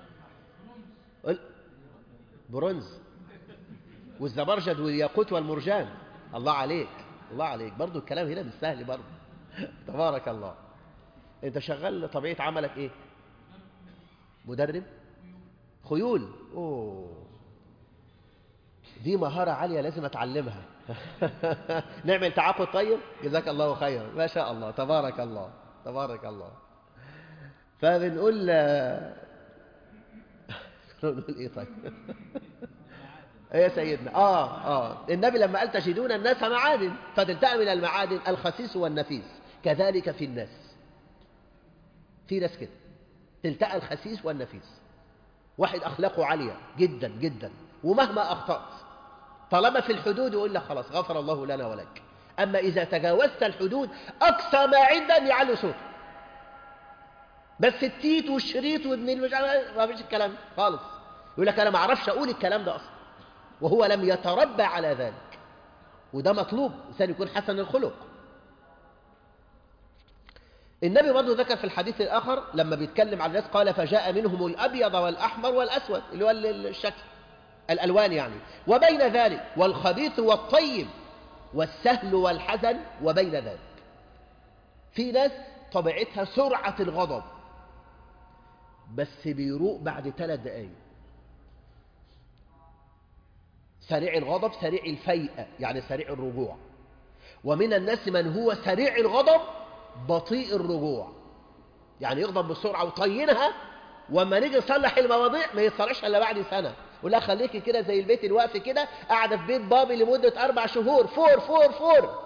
برونز والزبرجد والياقوت والمرجان. الله عليك، الله عليك، برضو الكلام هنا مش سهل برضو. تبارك الله. انت شغال طبيعة عملك ايه؟ مدرب خيول. دي مهارة عالية لازم اتعلمها. نعمل تعاقد طيب، جزاك الله خيرا، ما شاء الله، تبارك الله، تبارك الله. فبنقول نقول ايه طيب؟ ايه يا سيدنا؟ النبي لما قال تجدون الناس معادن، فتلتقى من المعادن الخسيس والنفيس. كذلك في الناس، في ناس كده تلتقى الخسيس والنفيس. واحد اخلاقه عاليه جدا جدا، ومهما اخطأت طالما في الحدود يقول لك خلاص غفر الله لنا ولك. اما اذا تجاوزت الحدود اقصى ما عنده ان يعلو صوته، بس التيت والشريط وابن ما فيش الكلام خالص. يقول لك انا ما اعرفش اقول الكلام ده اصلا، وهو لم يتربى على ذلك. وده مطلوب، إنسان يكون حسن الخلق. النبي برضه ذكر في الحديث الآخر لما بيتكلم عن الناس قال فجاء منهم الأبيض والأحمر والأسود اللي هو الشكل الألوان يعني، وبين ذلك والخبيث والطيب والسهل والحزن وبين ذلك. في ناس طبيعتها سرعة الغضب بس بيروق بعد 3 دقايق، سريع الغضب سريع الفيئة يعني سريع الرجوع. ومن الناس من هو سريع الغضب بطيء الرجوع، يعني يغضب بسرعة وطينها، وما نيجي نصلح المواضيع ما يتصلحش إلا بعد سنة. يقول لها خليكي كده زي البيت الوقف كده، قاعدة في بيت بابي لمدة 4 شهور، فور.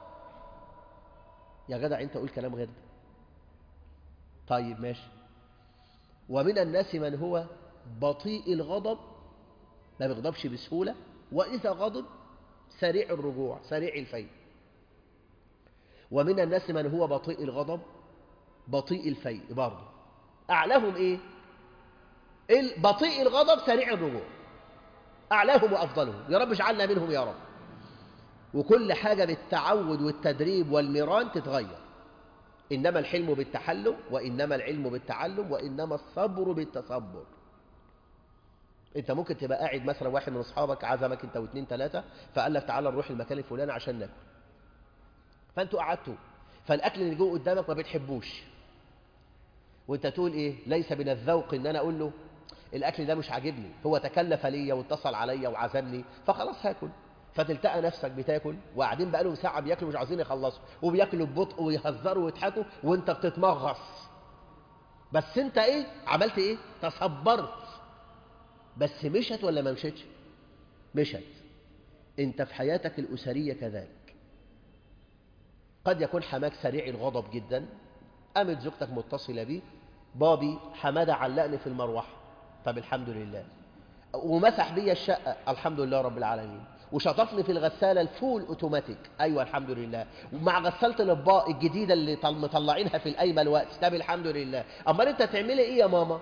يا جدع أنت قول كلام غير ده. طيب ماشي. ومن الناس من هو بطيء الغضب ما بيغضبش بسهولة، وإذا غضب سريع الرجوع سريع الفيء. ومن الناس من هو بطيء الغضب بطيء الفيء برضه. أعلاهم إيه؟ بطيء الغضب سريع الرجوع، أعلاهم وأفضلهم. يا رب اجعلنا منهم يا رب. وكل حاجة بالتعود والتدريب والمران تتغير. إنما الحلم بالتحلم، وإنما العلم بالتعلم، وإنما الصبر بالتصبر. أنت ممكن تبقى قاعد مثلا واحد من أصحابك عزمك أنت واثنين ثلاثة فقال لك تعالى نروح المكان الفلاني عشان ناكل، فأنتوا قعدتوا، فالأكل اللي جوه قدامك ما بتحبوش، وأنت تقول إيه؟ ليس من الذوق إن أنا أقول له الأكل ده مش عاجبني، هو تكلف ليا واتصل عليا وعزمني فخلاص هاكل. فتلتقى نفسك بتاكل وقاعدين بقالهم ساعة بياكلوا مش عايزين يخلصوا، وبياكلوا ببطء ويهزروا ويضحكوا وأنت بتتمغص. بس أنت إيه؟ عملت إيه؟ تصبرت. بس مشت ولا ما مشتش؟ مشت. أنت في حياتك الأسرية كذلك. قد يكون حماك سريع الغضب جدا، قامت زوجتك متصلة بيه، بابي حمادة علقني في المروحة، طب الحمد لله، ومسح بي الشقة الحمد لله رب العالمين، وشطفني في الغسالة الفول اوتوماتيك ايوه الحمد لله، ومع غسالة الاطباق الجديدة اللي مطلعينها في القايمة الوقت، طب الحمد لله. امال انت تعملي ايه يا ماما؟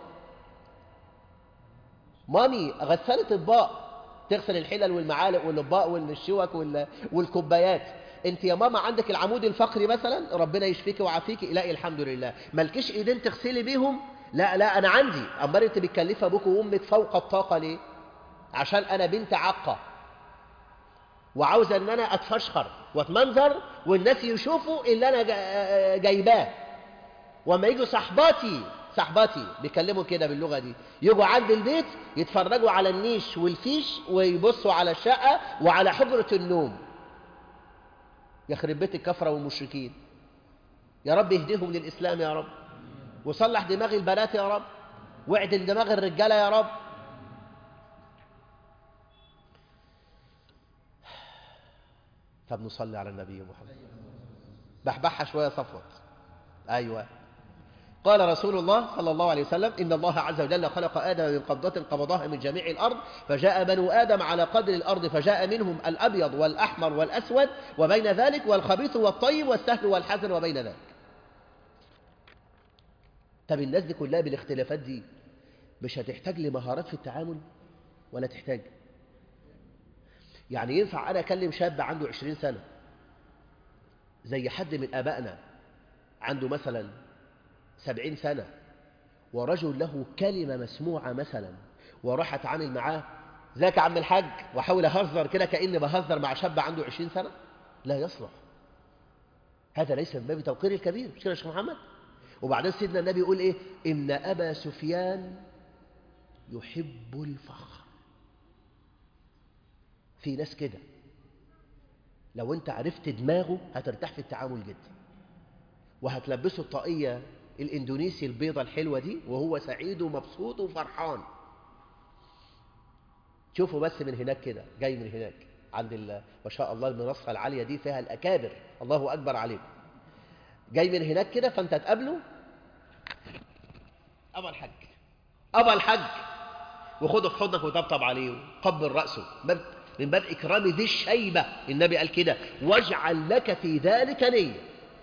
مامي غسالة اطباق تغسل الحلل والمعالق والاطباق والشوك والكوبايات. انت يا ماما عندك العمود الفقري مثلا ربنا يشفيك ويعافيك، لا الحمد لله، مالكيش ايدين تغسلي بيهم؟ لا انا عندي. امال انت بتكلفي ابوك وامك فوق الطاقه ليه؟ عشان انا بنت عاقه وعاوزه ان انا اتفشخر واتمنظر والناس يشوفوا اللي انا جايباه. وما يجوا صحباتي بيكلموا كده باللغه دي، يجوا عند البيت يتفرجوا على النيش والفيش ويبصوا على الشقه وعلى حجره النوم. يخرب بيت الكفره والمشركين. يا رب يهديهم للاسلام يا رب، وصلح دماغ البنات يا رب، واعدل دماغ الرجاله يا رب. طب نصلي على النبي محمد. بحبحها شويه صفوت. ايوه. قال رسول الله صلى الله عليه وسلم إن الله عز وجل خلق آدم من قبضة قبضها من جميع الأرض، فجاء بنو آدم على قدر الأرض، فجاء منهم الأبيض والأحمر والأسود وبين ذلك والخبيث والطيب والسهل والحزن وبين ذلك. طب الناس دي كلها بالاختلافات دي مش هتحتاج لمهارات في التعامل ولا تحتاج؟ يعني ينفع أنا أكلم شاب عنده 20 سنة زي حد من آبائنا عنده مثلا 70 سنة، ورجل له كلمة مسموعة مثلا، وراح أتعامل معاه ذاك عم الحاج وحاول أهزر كده كأني بهزر مع شاب عنده 20 سنة؟ لا يصلح. هذا ليس من باب توقير الكبير، مش كده يا شيخ محمد؟ وبعدين سيدنا النبي يقول إيه؟ إن أبا سفيان يحب الفخر. في ناس كده لو أنت عرفت دماغه هترتاح في التعامل جدا، وهتلبسه الطاقية الإندونيسي البيضة الحلوة دي وهو سعيد ومبسوط وفرحان. شوفوا بس من هناك كده، جاي من هناك عند ما شاء الله المنصة العالية دي فيها الأكابر، الله أكبر عليكم. جاي من هناك كده فأنت تقابله أبا الحج وخده في حضنك وطبطب عليه وقبل رأسه من باب إكرام ذي الشيبة. النبي قال كده واجعل لك في ذلك نية،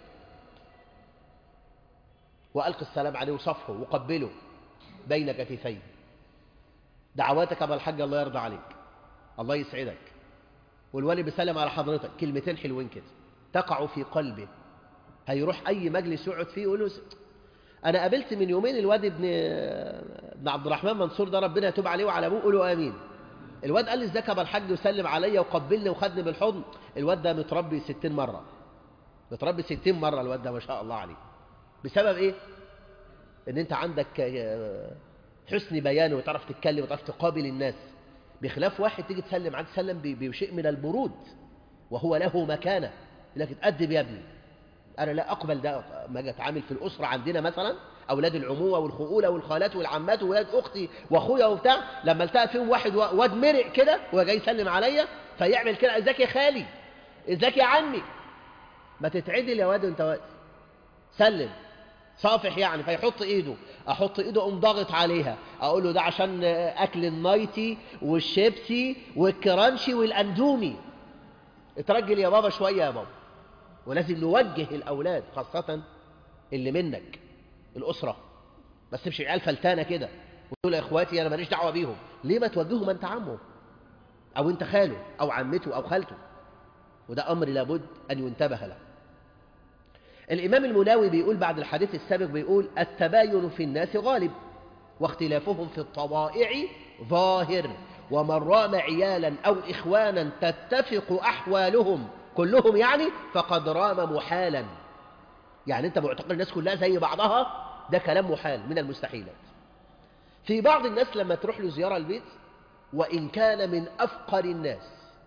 وألقي السلام عليه وصفحه وقبله بين كتفيه. دعواتك أبا الحج الله يرضى عليك، الله يسعدك، والوالي بيسلم على حضرتك، كلمتين حلوين كده تقع في قلبه هيروح أي مجلس يقعد فيه يقول له أنا قابلت من يومين الواد ابن عبد الرحمن منصور ده، ربنا يتوب عليه وعلى أبوه، قولوا آمين. الواد قال لي ازيك يا ابو الحاج وسلم عليا وقبلني وخدني بالحضن. الواد ده متربي 60 مرة، متربي 60 مرة الواد ده ما شاء الله عليه. بسبب ايه؟ ان انت عندك حسن بيان وتعرف تتكلم وتعرف تقابل الناس، بخلاف واحد تيجي تسلم عليه تسلم بشيء من البرود وهو له مكانة، يقول لك اتأدب يا ابني. انا لا اقبل ده. ما اجي اتعامل في الاسره عندنا مثلا اولاد العمومه والخؤوله والخالات والعمات واولاد اختي واخويا وبتاع، لما التقى فيهم واحد واد مرق كده وهو جاي يسلم عليا فيعمل كده ازيك يا خالي، ازيك يا عمي، ما تتعدل يا واد وانت واقف، سلم صافح يعني. فيحط ايده، احط ايده اقوم ضاغط عليها، اقول له ده عشان اكل النايتي والشيبسي والكرانشي والاندومي، اترجل يا بابا شويه يا بابا. ولازم نوجه الأولاد خاصة اللي منك الأسرة، بس تمشي عيال فلتانة كده وتقول يا إخواتي أنا ماليش دعوة بيهم. ليه ما توجههم أنت عمه أو أنت خاله أو عمته أو خالته؟ وده أمر لابد أن ينتبه له. الإمام المناوي بيقول بعد الحديث السابق، بيقول التباين في الناس غالب واختلافهم في الطبائع ظاهر، ومن رام عيالا أو إخوانا تتفق أحوالهم كلهم يعني فقد رام محالا. يعني أنت معتقد الناس كلها زي بعضها، ده كلام محال من المستحيلات. في بعض الناس لما تروح له زيارة البيت وإن كان من أفقر الناس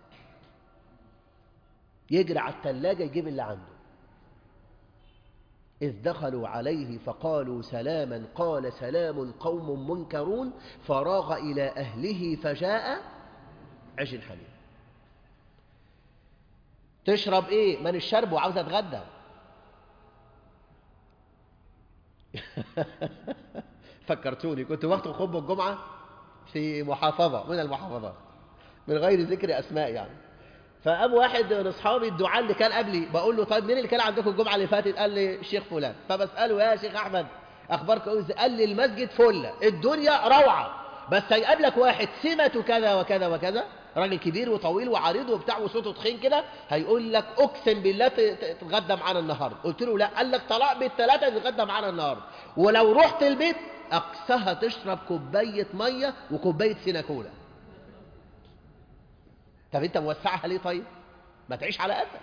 يجري على الثلاجة يجيب اللي عنده. إذ دخلوا عليه فقالوا سلاما قال سلام قوم منكرون فراغ إلى أهله فجاء عجل حليب. تشرب إيه؟ من الشرب وعاوز أتغدى. فكرتوني كنت وقت خطبة الجمعة في محافظة من المحافظات من غير ذكر أسماء يعني، فقام واحد من أصحابي الدعاء اللي كان قبلي بقول له طيب مين اللي كان عندكم الجمعة اللي فاتت؟ قال لي الشيخ فلان. فبسأله يا شيخ أحمد أخبارك إيه؟ قال لي المسجد فلة، الدنيا روعة، بس هيقابلك واحد سمته كذا وكذا وكذا، راجل كبير وطويل وعريض وبتاع وصوته تخين كده، هيقول لك أقسم بالله تتغدى معانا النهارده. قلت له لا. قال لك طلاق بالثلاثة تتغدى معانا النهارده، ولو رحت البيت أقصاها تشرب كوباية مية وكوباية سيناكولا. طب أنت موسعها ليه طيب؟ ما تعيش على قدك.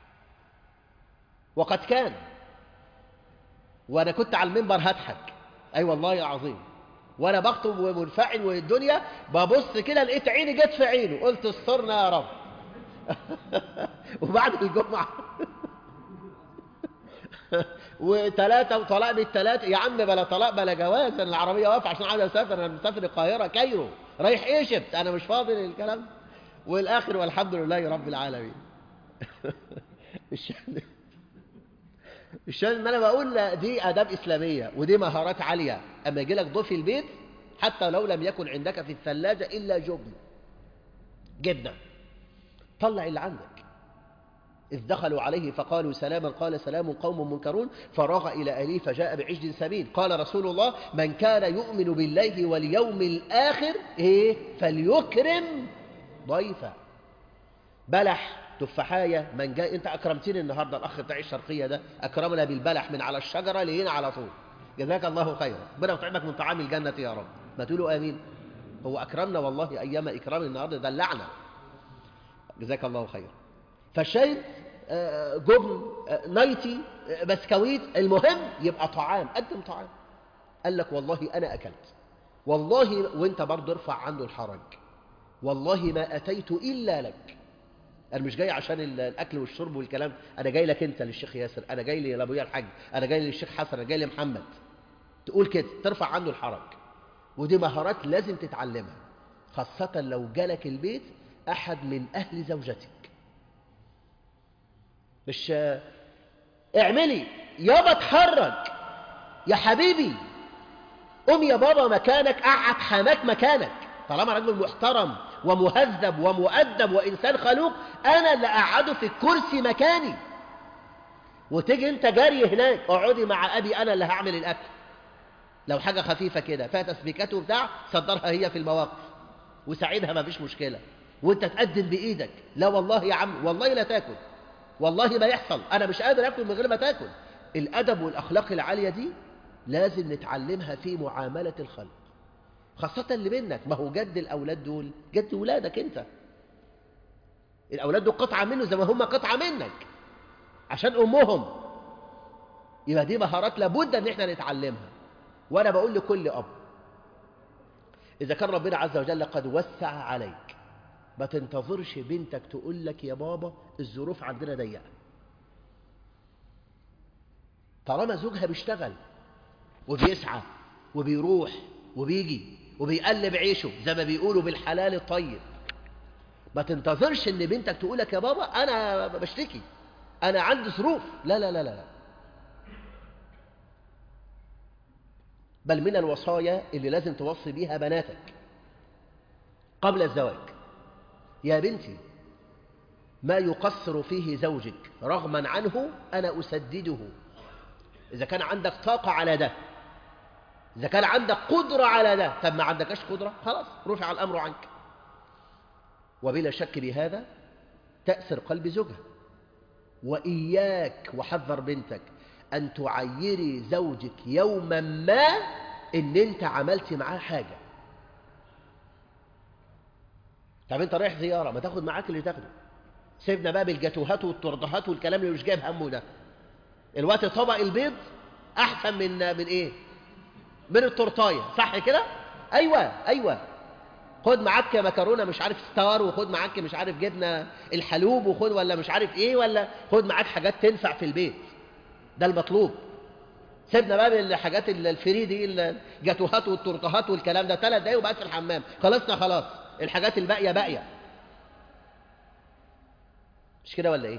وقد كان وأنا كنت على المنبر هضحك، أي والله العظيم، وأنا بخطب ومنفعل والدنيا ببص كده لقيت عيني جت في عينه، قلت استرنا يا رب. وبعد الجمعة وثلاثة وطلاق بالثلاثة. يا عم بلا طلاق بلا جواز، أنا العربية واقفة عشان عايز أسافر، أنا مسافر القاهرة كايرو رايح إيجيبت، أنا مش فاضي للكلام. والآخر والحمد لله رب العالمين. الشأن ان انا بقول دي آداب إسلامية ودي مهارات عالية. اما يجي لك ضيف البيت حتى لو لم يكن عندك في الثلاجة إلا جبنة طلع اللي عندك. إذ دخلوا عليه فقالوا سلاما قال سلام قوم منكرون فراغ إلى أهله فجاء بعجل سمين. قال رسول الله من كان يؤمن بالله واليوم الآخر فليكرم ضيفه. بلح تفاحية من جاء. انت اكرمتني النهاردة، الاخ بتاع الشرقية ده اكرمنا بالبلح من على الشجرة لهنا على طول، جزاك الله خيرا، ربنا يطعمك من طعام الجنة يا رب. ما تقولوا امين. هو اكرمنا والله ايام اكرام النهاردة دلعنا، جزاك الله خيرا. فالشاهد جبن نايتي بسكويت، المهم يبقى طعام، قدم طعام. قال لك والله انا اكلت والله، وانت برضه ارفع عنه الحرج، والله ما اتيت الا لك. أنا مش جاي عشان الأكل والشرب والكلام، أنا جاي لك أنت للشيخ ياسر، أنا جاي لأبويا الحاج، أنا جاي للشيخ حسن، أنا جاي لمحمد. تقول كده ترفع عنه الحرج. ودي مهارات لازم تتعلمها، خاصة لو جالك البيت أحد من أهل زوجتك. مش اعملي يابا اتحرك يا حبيبي، قوم يا بابا مكانك، قعد حماك مكانك. طالما رجل محترم ومهذب ومؤدب وإنسان خلوق، أنا اللي أقعده في الكرسي مكاني. وتيجي أنت جاري هناك، اقعدي مع أبي أنا اللي هعمل الأكل. لو حاجة خفيفة كده فيها تسبيكات وبتاع صدرها هي في المواقف وساعدها، ما فيش مشكلة. وأنت تقدم بإيدك. لا والله يا عم والله لا تاكل، والله ما يحصل، أنا مش قادر أكل من غير ما تاكل. الأدب والأخلاق العالية دي لازم نتعلمها في معاملة الخلق، خاصة اللي منك. ما هو جد الأولاد دول جد ولادك أنت، الأولاد دول قطعة منه زي ما هم قطعة منك عشان أمهم. يبقى دي مهارات لابد أن احنا نتعلمها. وأنا بقول لكل أب، إذا كان ربنا عز وجل قد وسع عليك، ما تنتظرش بنتك تقول لك يا بابا الظروف عندنا ضيقة. طالما زوجها بيشتغل وبيسعى وبيروح وبيجي وبيقلب عيشه زي ما بيقولوا بالحلال الطيب، ما تنتظرش ان بنتك تقول لك يا بابا انا بشتكي، انا عندي ظروف. لا لا لا لا. بل من الوصايا اللي لازم توصي بيها بناتك قبل الزواج: يا بنتي ما يقصر فيه زوجك رغما عنه أنا أسدده. إذا كان عندك طاقة على ده، إذا كان عندك قدرة على ده، طب ما عندكش قدرة، خلاص رفع الأمر عنك. وبلا شك بهذا تأثر قلب زوجها. وإياك وحذر بنتك أن تعيري زوجك يوما ما إن أنت عملت معاه حاجة. طب أنت رايح زيارة، ما تاخد معاك اللي تاخده. سيبنا بقى بالجاتوهات والتورتهات والكلام اللي مش جايب همه ده. الوقت طبق البيض أحسن من إيه؟ من التورتاية، صح كده؟ أيوة. خد معاك مكرونة مش عارف ستار، وخد معاك مش عارف جبنة الحلوب، وخد ولا مش عارف إيه، ولا خد معاك حاجات تنفع في البيت. ده المطلوب. سيبنا بقى بالحاجات الفري دي، الجاتوهات والتورتهات والكلام ده. 3 دقايق وبقت في الحمام، خلصنا خلاص. الحاجات الباقية باقية. مش كده ولا إيه؟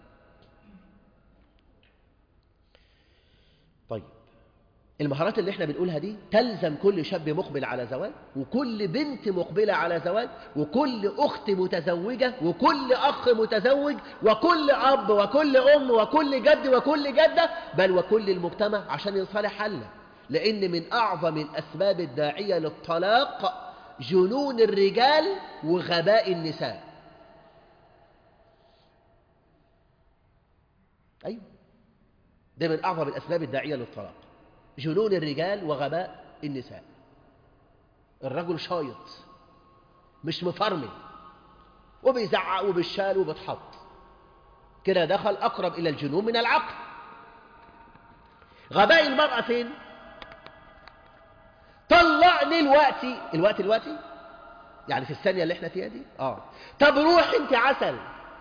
طيب، المهارات اللي احنا بنقولها دي تلزم كل شاب مقبل على زواج، وكل بنت مقبلة على زواج، وكل أخت متزوجة، وكل أخ متزوج، وكل أب وكل أم وكل جد وكل جدة، بل وكل المجتمع، عشان ينصلح حله. لأن من أعظم الأسباب الداعية للطلاق جنون الرجال وغباء النساء. أيوة، ده من أعظم الأسباب الداعية للطلاق، جنون الرجال وغباء النساء. الرجل شايط مش مفرمل، وبيزعق وبالشال وبتحط كده، دخل أقرب إلى الجنون من العقل. غباء المرأة فين؟ طلقني الوقت يعني في الثانية اللي احنا فيها دي. طب روح انت عسل.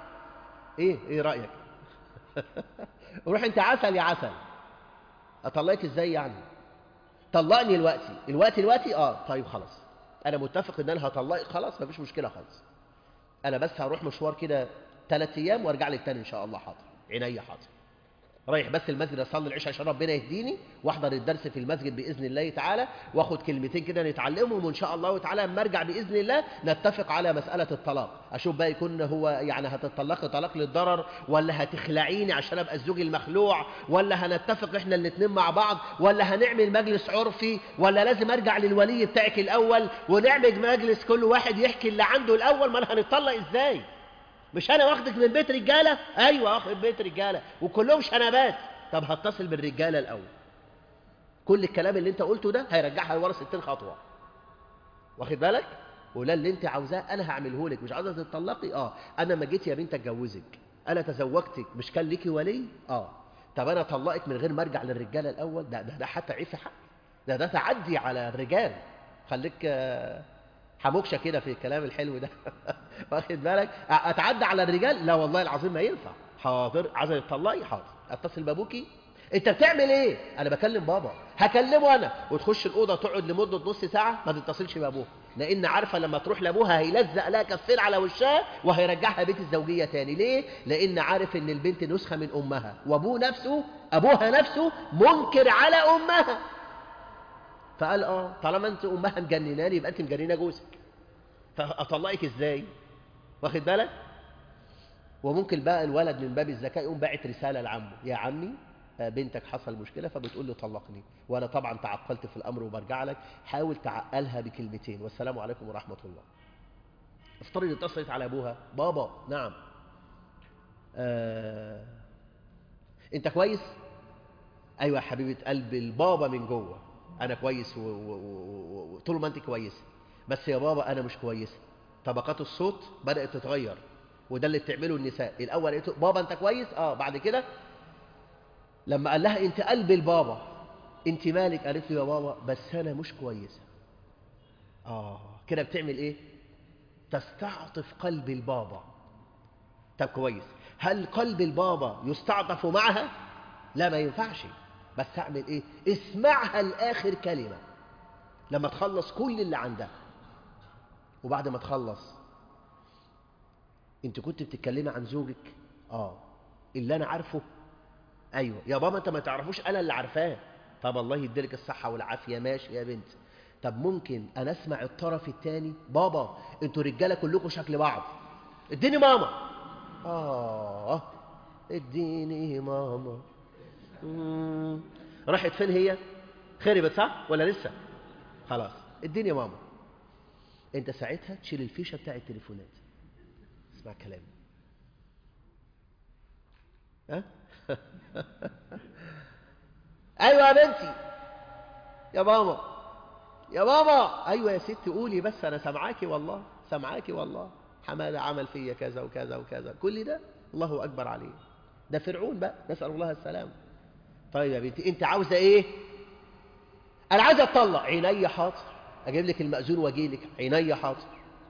ايه رأيك؟ روح انت عسل يا عسل. اطلقك ازاي يعني؟ طلقني الوقت. طيب خلاص، انا متفق ان انا هطلقك، خلاص مفيش مشكلة خالص. انا بس هروح مشوار كده 3 ايام وارجع لك تاني ان شاء الله. حاضر، عينيا حاضر. رايح بس المسجد اصلي العشاء عشان ربنا يهديني، واحضر الدرس في المسجد باذن الله تعالى، واخد كلمتين كده نتعلمهم، وان شاء الله تعالى اما ارجع باذن الله نتفق على مساله الطلاق. اشوف بقى يكون هو يعني هتطلقي طلاق للضرر، ولا هتخلعيني عشان ابقى الزوج المخلوع، ولا هنتفق احنا الاثنين مع بعض، ولا هنعمل مجلس عرفي، ولا لازم ارجع للولي بتاعك الاول ونعمل مجلس كل واحد يحكي اللي عنده الاول. ما انا هنطلق ازاي؟ مش انا واخدك من بيت رجاله؟ ايوه واخد بيت رجاله وكلهم شنبات. طب هتصل بالرجاله الاول. كل الكلام اللي انت قلته ده هيرجعها لورا 60 خطوه، واخد بالك؟ ولا اللي انت عاوزاه انا هعمله لك. مش عاوزه تطلقي؟ انا ما جيت يا بنت اتجوزك، انا تزوجتك، مش كان ليكي ولي؟ طب انا اطلقك من غير ما ارجع للرجاله الاول؟ ده حتى عيب في حق، ده تعدي على الرجال. خليك حموكشه كده في الكلام الحلو ده. واخد بالك؟ اتعدى على الرجال؟ لا والله العظيم ما ينفع. حاضر، عايزه تطلقي؟ حاضر، اتصل بابوكي. انت بتعمل ايه؟ انا بكلم بابا. هكلمه انا. وتخش الاوضه تقعد لمده نص ساعه ما تتصلش بابوها، لان عارفه لما تروح لابوها هيلزق لها كفين على وشها وهيرجعها بيت الزوجيه تاني. ليه؟ لان عارف ان البنت نسخه من امها، ابوها نفسه منكر على امها. فقال طالما انت امها مجنناني يبقى انت مجننه جوزك، فاطلقك ازاي؟ واخد بالك؟ وممكن بقى الولد من باب الذكاء يقوم باعت رساله لعمه: يا عمي بنتك حصل مشكله فبتقول له طلقني، وانا طبعا تعقلت في الامر وبرجع لك، حاول تعقلها بكلمتين: والسلام عليكم ورحمه الله. افترض اتصلت على ابوها: بابا نعم، انت كويس؟ ايوه يا حبيبه قلب البابا من جوه، انا كويس وطول ما انت كويسه، بس يا بابا انا مش كويسه. طبقات الصوت بدات تتغير، وده اللي بتعمله النساء. الاول قالت بابا انت كويس، بعد كده لما قال لها انت قلب البابا، انت مالك؟ قالت له يا بابا بس انا مش كويسه. كده بتعمل ايه؟ تستعطف قلب البابا. طب كويس، هل قلب البابا يستعطف معها؟ لا، ما ينفعش. بس اعمل ايه؟ اسمعها لاخر كلمه لما تخلص كل اللي عندها. وبعد ما تخلص، انت كنت بتتكلمي عن زوجك؟ اللي انا عارفه. ايوه يا بابا انت ما تعرفوش، انا اللي عارفاه. طب الله يديلك الصحه والعافيه. ماشي يا بنت. طب ممكن انا اسمع الطرف الثاني؟ بابا انتوا رجاله كلكم شكل بعض، اديني ماما. اديني ماما. راحت فين هي؟ خربت صح ولا لسه؟ خلاص، اديني ماما. انت ساعتها تشيل الفيشه بتاع التليفونات. اسمع كلامي. ايوه يا بنتي. يا ماما، يا ماما. ايوه يا ستي قولي بس، انا سامعاكي والله، سامعاكي والله. حماده عمل فيا كذا وكذا وكذا، كل ده الله اكبر عليه. ده فرعون بقى، نسال الله السلام. طيب يا بنتي انت عاوزه ايه؟ انا عايزه اتطلق. عينيا حاضر، اجيب لك المأذون واجي لك. عينيا حاضر.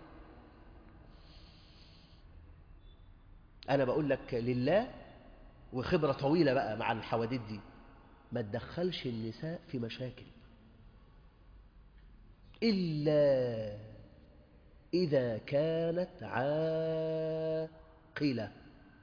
انا بقول لك لله، وخبره طويله بقى مع الحوادث دي، ما تدخلش النساء في مشاكل الا اذا كانت عاقله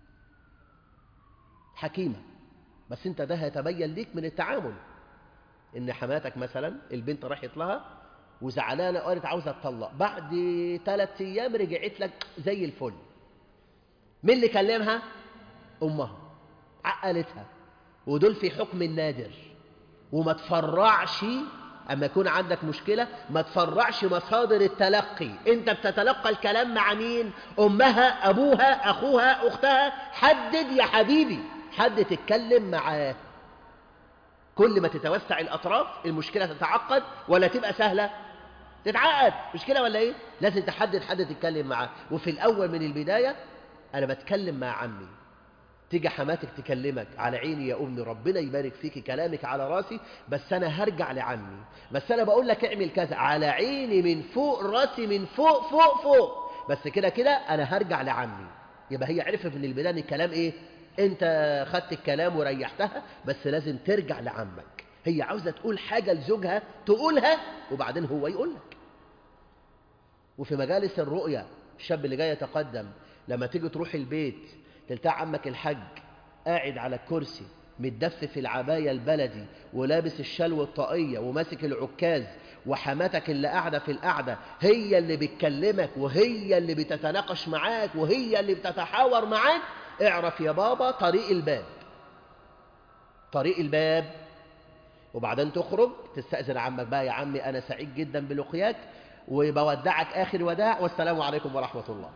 حكيمه. بس انت ده هيتبين ليك من التعامل. ان حماتك مثلا البنت راحت لها وزعلانه وقالت عاوزه تطلق، بعد 3 ايام رجعت لك زي الفل. مين اللي كلمها؟ امها، عقلتها. ودول في حكم النادر. وما تفرعش اما يكون عندك مشكله، ما تفرعش مصادر التلقي. انت بتتلقى الكلام مع مين؟ امها، ابوها، اخوها، اختها. حدد يا حبيبي، حد تتكلم معاه. كل ما تتوسع الأطراف المشكلة تتعقد ولا تبقى سهلة؟ تتعقد. مش كده ولا إيه؟ لازم تحدد حد تتكلم معاه. وفي الأول من البداية أنا بتكلم مع عمي. تيجي حماتك تكلمك، على عيني يا أمي، ربنا يبارك فيك، كلامك على راسي، بس أنا هرجع لعمي. بس أنا بقول لك اعمل كذا، على عيني، من فوق راسي، من فوق فوق فوق. بس كده كده أنا هرجع لعمي. يبقى هي عرفت من البداية إن الكلام إيه؟ انت خدت الكلام وريحتها، بس لازم ترجع لعمك. هي عاوزة تقول حاجة لزوجها تقولها، وبعدين هو يقولك. وفي مجالس الرؤية، الشاب اللي جاي يتقدم، لما تيجي تروح البيت تلتقى عمك الحاج قاعد على الكرسي متدف في العباية البلدي ولابس الشلو الطاقية وماسك العكاز، وحماتك اللي قاعدة في القعدة هي اللي بتكلمك وهي اللي بتتناقش معاك وهي اللي بتتحاور معاك، اعرف يا بابا طريق الباب، طريق الباب. وبعدين تخرج تستأذن عمك بقى، يا عمي أنا سعيد جدا بلقياك وبودعك آخر وداع، والسلام عليكم ورحمة الله.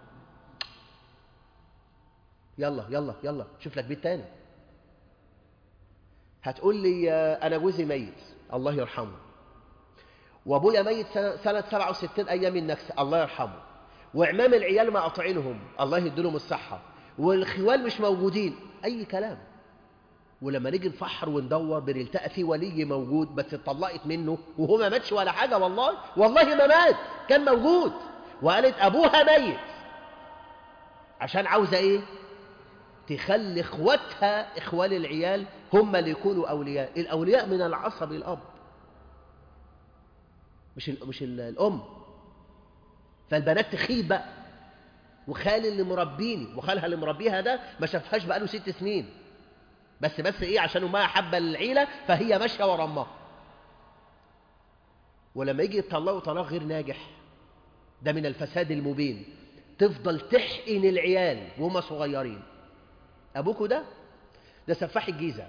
يلا يلا يلا شوف لك بيت تاني. هتقول لي أنا جوزي ميت الله يرحمه، وأبويا ميت سنة 67 أيام النكسة الله يرحمه، وعمام العيال مقاطعينهم الله يديلهم الصحة، والخوال مش موجودين. أي كلام. ولما نيجي نفحر وندور بنلتقى فيه ولي موجود، بس اتطلقت منه وهو ما ماتش ولا حاجة. والله والله ما مات، كان موجود. وقالت أبوها ميت عشان عاوزة إيه؟ تخلي إخواتها إخوال العيال هم اللي يكونوا أولياء. الأولياء من العصب الأب، مش الأم. فالبنات تخيب بقى. وخال اللي مربيني وخالها اللي مربيها ده ما شافهاش بقاله 6 سنين، بس إيه؟ عشان أمها حابة العيلة فهي ماشية ورا أمها. ولما يجي يطلقوا طلاق غير ناجح، ده من الفساد المبين. تفضل تحقن العيال وهم صغيرين. أبوكوا ده سفاح الجيزة.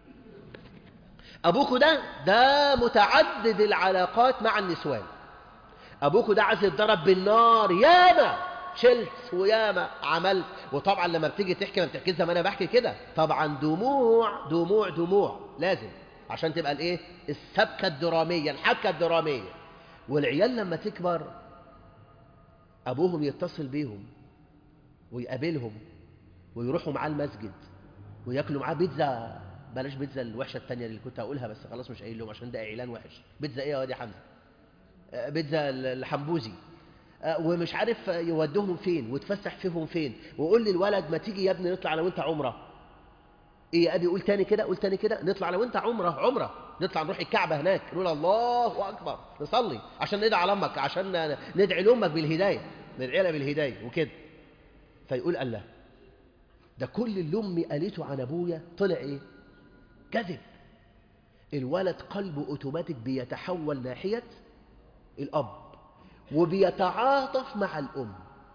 أبوكوا ده متعدد العلاقات مع النسوان. أبوكوا ده عايز يتضرب بالنار ياما شلت وياما عملت. وطبعا لما بتيجي تحكي ما بتحكي زي ما انا بحكي كده، طبعا دموع دموع دموع لازم، عشان تبقى الايه، السبكه الدراميه، الحبكه الدراميه. والعيال لما تكبر ابوهم يتصل بيهم ويقابلهم ويروحوا معاه المسجد وياكلوا معاه بيتزا، بلاش بيتزا الوحشه التانية اللي كنت هقولها بس خلاص مش قايل لهم عشان ده اعلان وحش. بيتزا ايه يا واد يا حمزه؟ بيتزا الحمبوزي. ومش عارف يودوهم فين وتفسح فيهم فين. وقول للولد ما تيجي يا ابني نطلع انا وانت عمره. ايه يا ابي؟ قول تاني كده، قول تاني كده. نطلع انا وانت عمره، نطلع نروح الكعبه هناك، نقول الله اكبر، نصلي عشان ندعي على امك، عشان ندعي لامك بالهدايه، ندعي لها بالهدايه وكده. فيقول الله، ده كل اللي امي قالته عن ابويا طلع ايه؟ كذب. الولد قلبه اوتوماتيك بيتحول ناحيه الاب وبيتعاطف مع الام،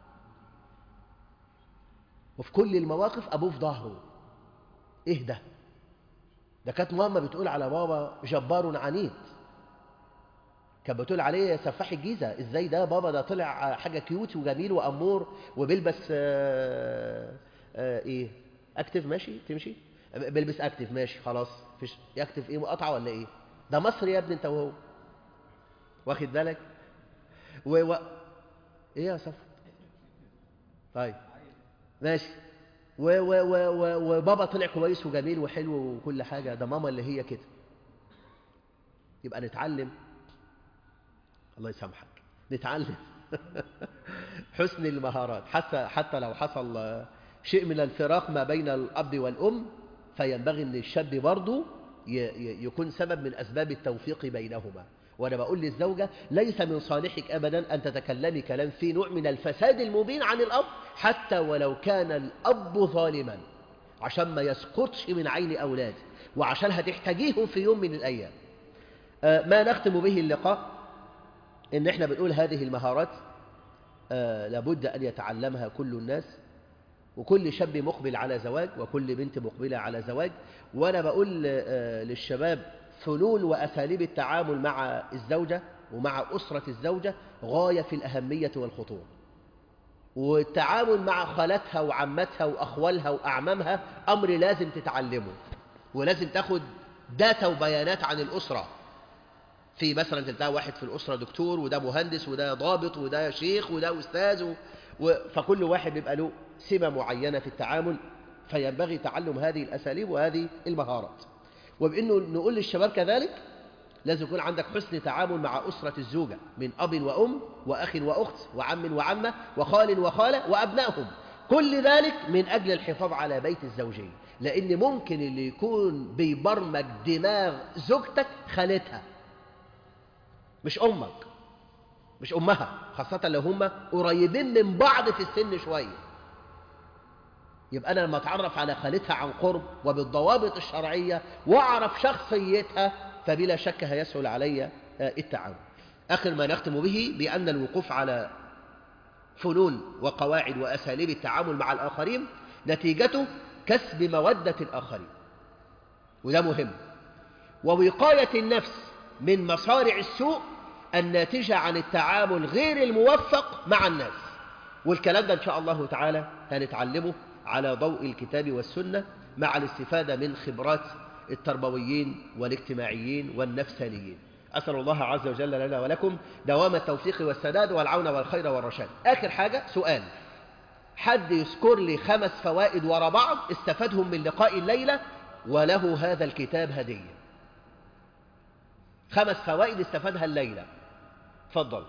وفي كل المواقف ابوه في ظهره. ايه ده؟ ده كانت ماما بتقول على بابا جبار عنيد، كانت بتقول عليه سفاح الجيزه. ازاي ده بابا؟ ده طلع حاجه كيوت وجميل وامور وبيلبس ايه، اكتف ماشي تمشي، بيلبس اكتف ماشي خلاص، فيش يكتف ايه، مقاطعه ولا ايه؟ ده مصري يا ابني انت وهو، واخد بالك؟ و... ايه يا صف؟ طيب ماشي. وبابا طلع كويس وجميل وحلو وكل حاجه، ده ماما اللي هي كده. يبقى نتعلم، الله يسامحك، نتعلم حسن المهارات، حتى لو حصل شيء من الفراق ما بين الأب والأم، فينبغي أن الشاب برضه يكون سبب من أسباب التوفيق بينهما. وأنا بقول للزوجة ليس من صالحك أبدا أن تتكلمي كلام فيه نوع من الفساد المبين عن الأب، حتى ولو كان الأب ظالما، عشان ما يسقطش من عين أولاده، وعشان هتحتاجيهم في يوم من الأيام. ما نختم به اللقاء إن إحنا بنقول هذه المهارات لابد أن يتعلمها كل الناس، وكل شاب مقبل على زواج وكل بنت مقبلة على زواج. وأنا بقول للشباب فنون وأساليب التعامل مع الزوجة ومع أسرة الزوجة غاية في الأهمية والخطورة. والتعامل مع خالتها وعمتها وأخوالها وأعمامها أمر لازم تتعلمه، ولازم تاخد داتا وبيانات عن الأسرة. في مثلا تلتقى واحد في الأسرة دكتور، وده مهندس، وده ضابط، وده شيخ، وده أستاذ، فكل واحد بيبقى له سمة معينة في التعامل، فينبغي تعلم هذه الأساليب وهذه المهارات. وبأنه نقول للشباب كذلك لازم يكون عندك حسن تعامل مع أسرة الزوجة من أب وأم وأخ وأخت وعم وعمة وخال وخالة وأبنائهم، كل ذلك من أجل الحفاظ على بيت الزوجية. لأن ممكن اللي يكون بيبرمج دماغ زوجتك خالتها، مش أمك، مش أمها، خاصة لو هم قريبين من بعض في السن شوية. يبقى أنا لما أتعرف على خالتها عن قرب وبالضوابط الشرعية وأعرف شخصيتها، فبلا شك هيسهل علي التعامل. آخر ما نختم به بأن الوقوف على فنون وقواعد وأساليب التعامل مع الآخرين نتيجته كسب مودة الآخرين، وده مهم، ووقاية النفس من مصارع السوء الناتجة عن التعامل غير الموفق مع الناس. والكلام ده إن شاء الله تعالى هنتعلمه على ضوء الكتاب والسنة مع الاستفادة من خبرات التربويين والاجتماعيين والنفسانيين. أسأل الله عز وجل لنا ولكم دوام التوفيق والسداد والعون والخير والرشاد. آخر حاجة سؤال، حد يذكر لي 5 فوائد ورا بعض استفادهم من لقاء الليلة وله هذا الكتاب هدية. 5 فوائد استفادها الليلة، تفضل.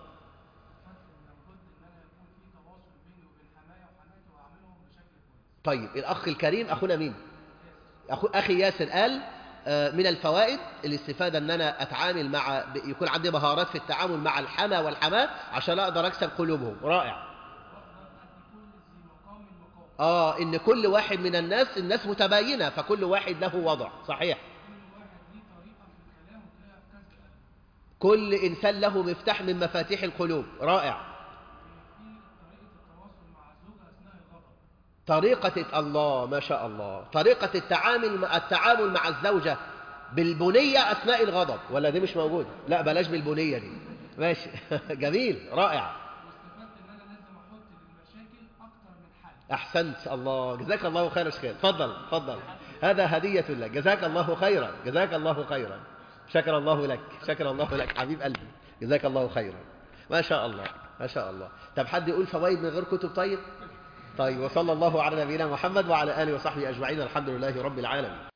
طيب الأخ الكريم أخونا مين؟ أخي ياسر قال من الفوائد الاستفادة أن أنا أتعامل مع، يكون عندي مهارات في التعامل مع الحما والحماة عشان أقدر أكسب قلوبهم. رائع. إن كل واحد من الناس متباينة، فكل واحد له وضع. صحيح. كل إنسان له مفتاح من مفاتيح القلوب. رائع. طريقة الله ما شاء الله، طريقة التعامل مع الزوجة بالبنية أثناء الغضب، ولا دي مش موجودة؟ لا بلاش بالبنية دي، ماشي جميل رائع. أحسنت، الله، جزاك الله خير يا شيخ. اتفضل اتفضل، هذا هدية لك، جزاك الله خيرا، جزاك الله خيرا. شكر الله لك، شكر الله لك حبيب قلبي، جزاك الله خيرا. ما شاء الله ما شاء الله. طب حد يقول فوائد من غير كتب؟ طيب طيب، وصلى الله على نبينا محمد وعلى آله وصحبه أجمعين، الحمد لله رب العالمين.